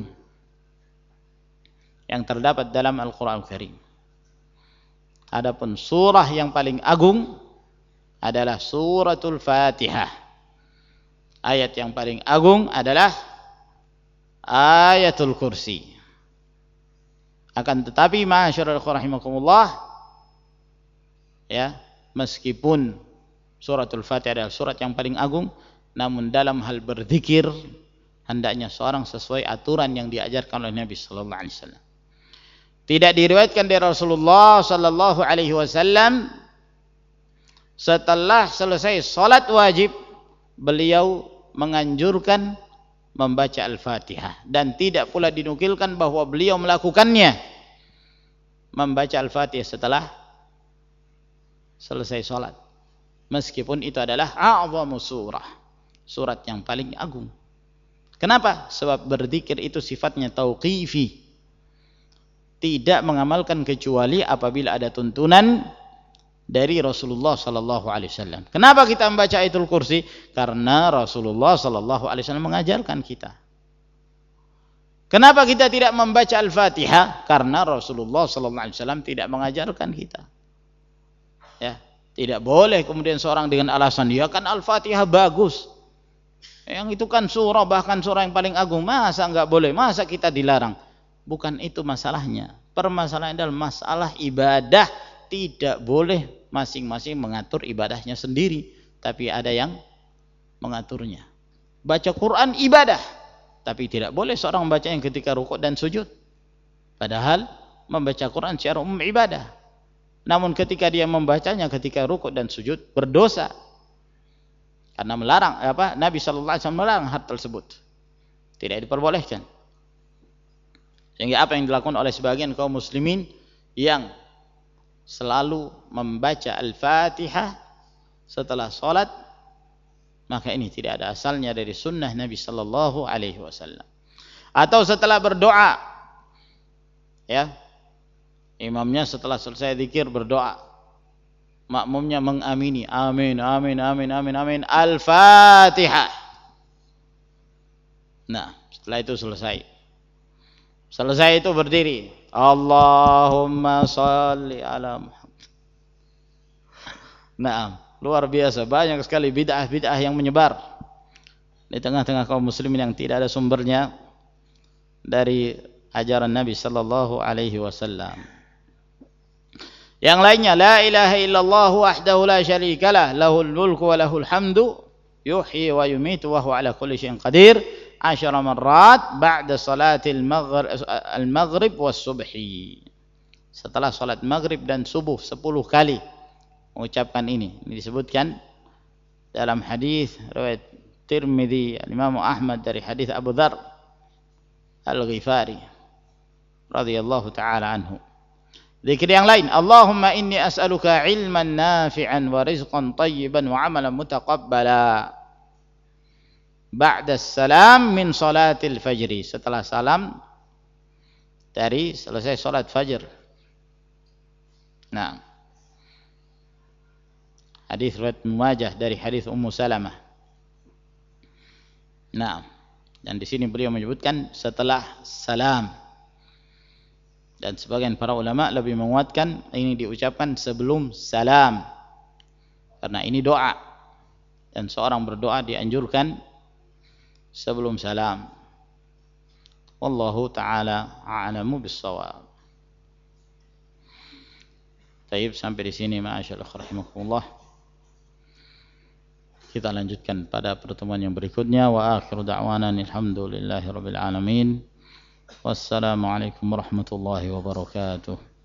yang terdapat dalam Al-Qur'an Al-Karim. Adapun surah yang paling agung adalah suratul Fatihah. Ayat yang paling agung adalah ayatul kursi. Akan tetapi ma'asyiral rahimakumullah, ya, meskipun suratul Fatihah adalah surat yang paling agung, namun dalam hal berzikir hendaknya seorang sesuai aturan yang diajarkan oleh Nabi sallallahu alaihi wasallam. Tidak diriwayatkan dari Rasulullah sallallahu alaihi wasallam setelah selesai salat wajib beliau menganjurkan membaca Al-Fatihah, dan tidak pula dinukilkan bahwa beliau melakukannya membaca Al-Fatihah setelah selesai salat, meskipun itu adalah a'zamu surah, surat yang paling agung. Kenapa? Sebab berzikir itu sifatnya tauqifi, tidak mengamalkan kecuali apabila ada tuntunan dari Rasulullah sallallahu alaihi wasallam. Kenapa kita membaca ayatul kursi? Karena Rasulullah sallallahu alaihi wasallam mengajarkan kita. Kenapa kita tidak membaca Al-Fatihah? Karena Rasulullah sallallahu alaihi wasallam tidak mengajarkan kita. Ya, tidak boleh kemudian seorang dengan alasan ya kan Al-Fatihah bagus. Yang itu kan surah, bahkan surah yang paling agung, masa enggak boleh? Masa kita dilarang? Bukan itu masalahnya. Permasalahan adalah masalah ibadah. Tidak boleh masing-masing mengatur ibadahnya sendiri, tapi ada yang mengaturnya. Baca Quran ibadah, tapi tidak boleh seorang membacanya ketika rukuk dan sujud. Padahal membaca Quran secara umum ibadah. Namun ketika dia membacanya ketika rukuk dan sujud berdosa. Karena melarang apa? Nabi sallallahu alaihi wasallam melarang hal tersebut. Tidak diperbolehkan. Sehingga apa yang dilakukan oleh sebagian kaum muslimin yang selalu membaca Al-Fatihah setelah salat, maka ini tidak ada asalnya dari sunnah Nabi sallallahu alaihi wasallam. Atau setelah berdoa, ya, imamnya setelah selesai zikir berdoa, makmumnya mengamini, amin, amin, amin, amin, amin, Al-Fatihah. Nah, setelah itu selesai. Selesai itu berdiri, Allahumma salli ala Muhammad. Nah, luar biasa, banyak sekali bid'ah-bid'ah yang menyebar di tengah-tengah kaum muslimin yang tidak ada sumbernya dari ajaran Nabi sallallahu alaihi wasallam. Yang lainnya, la ilaha illallah wahdahu la syarikalah, lahul mulku wa lahul hamdu, yuhyi wa yumitu wa huwa ala kulli syai'in qadir. Asyara marrat ba'da salatil maghrib al-maghrib was subhi. Setelah salat maghrib dan subuh sepuluh kali mengucapkan ini. Ini disebutkan dalam hadis riwayat Tirmidzi, Imam Ahmad dari hadis Abu Dzar Al-Ghifari radhiyallahu taala anhu. Zikir yang lain, Allahumma inni as'aluka ilman nafi'an wa rizqan tayyiban wa amalan mutaqabbala. Ba'da salam min salatil fajri, setelah salam dari selesai salat fajr. Nah, hadis riwayat Muwajah dari hadis Ummu Salamah. Nah, dan di sini beliau menyebutkan setelah salam. Dan sebagian para ulama lebih menguatkan ini diucapkan sebelum salam, karena ini doa dan seorang berdoa dianjurkan sebelum salam. Wallahu ta'ala a'lamu bis-shawab. Baik, sampai di sini ma'asyiral rahimakumullah. Kita lanjutkan pada pertemuan yang berikutnya. Wa akhiru da'wana alhamdulillahi rabbil alamin. Wassalamualaikum warahmatullahi wabarakatuh.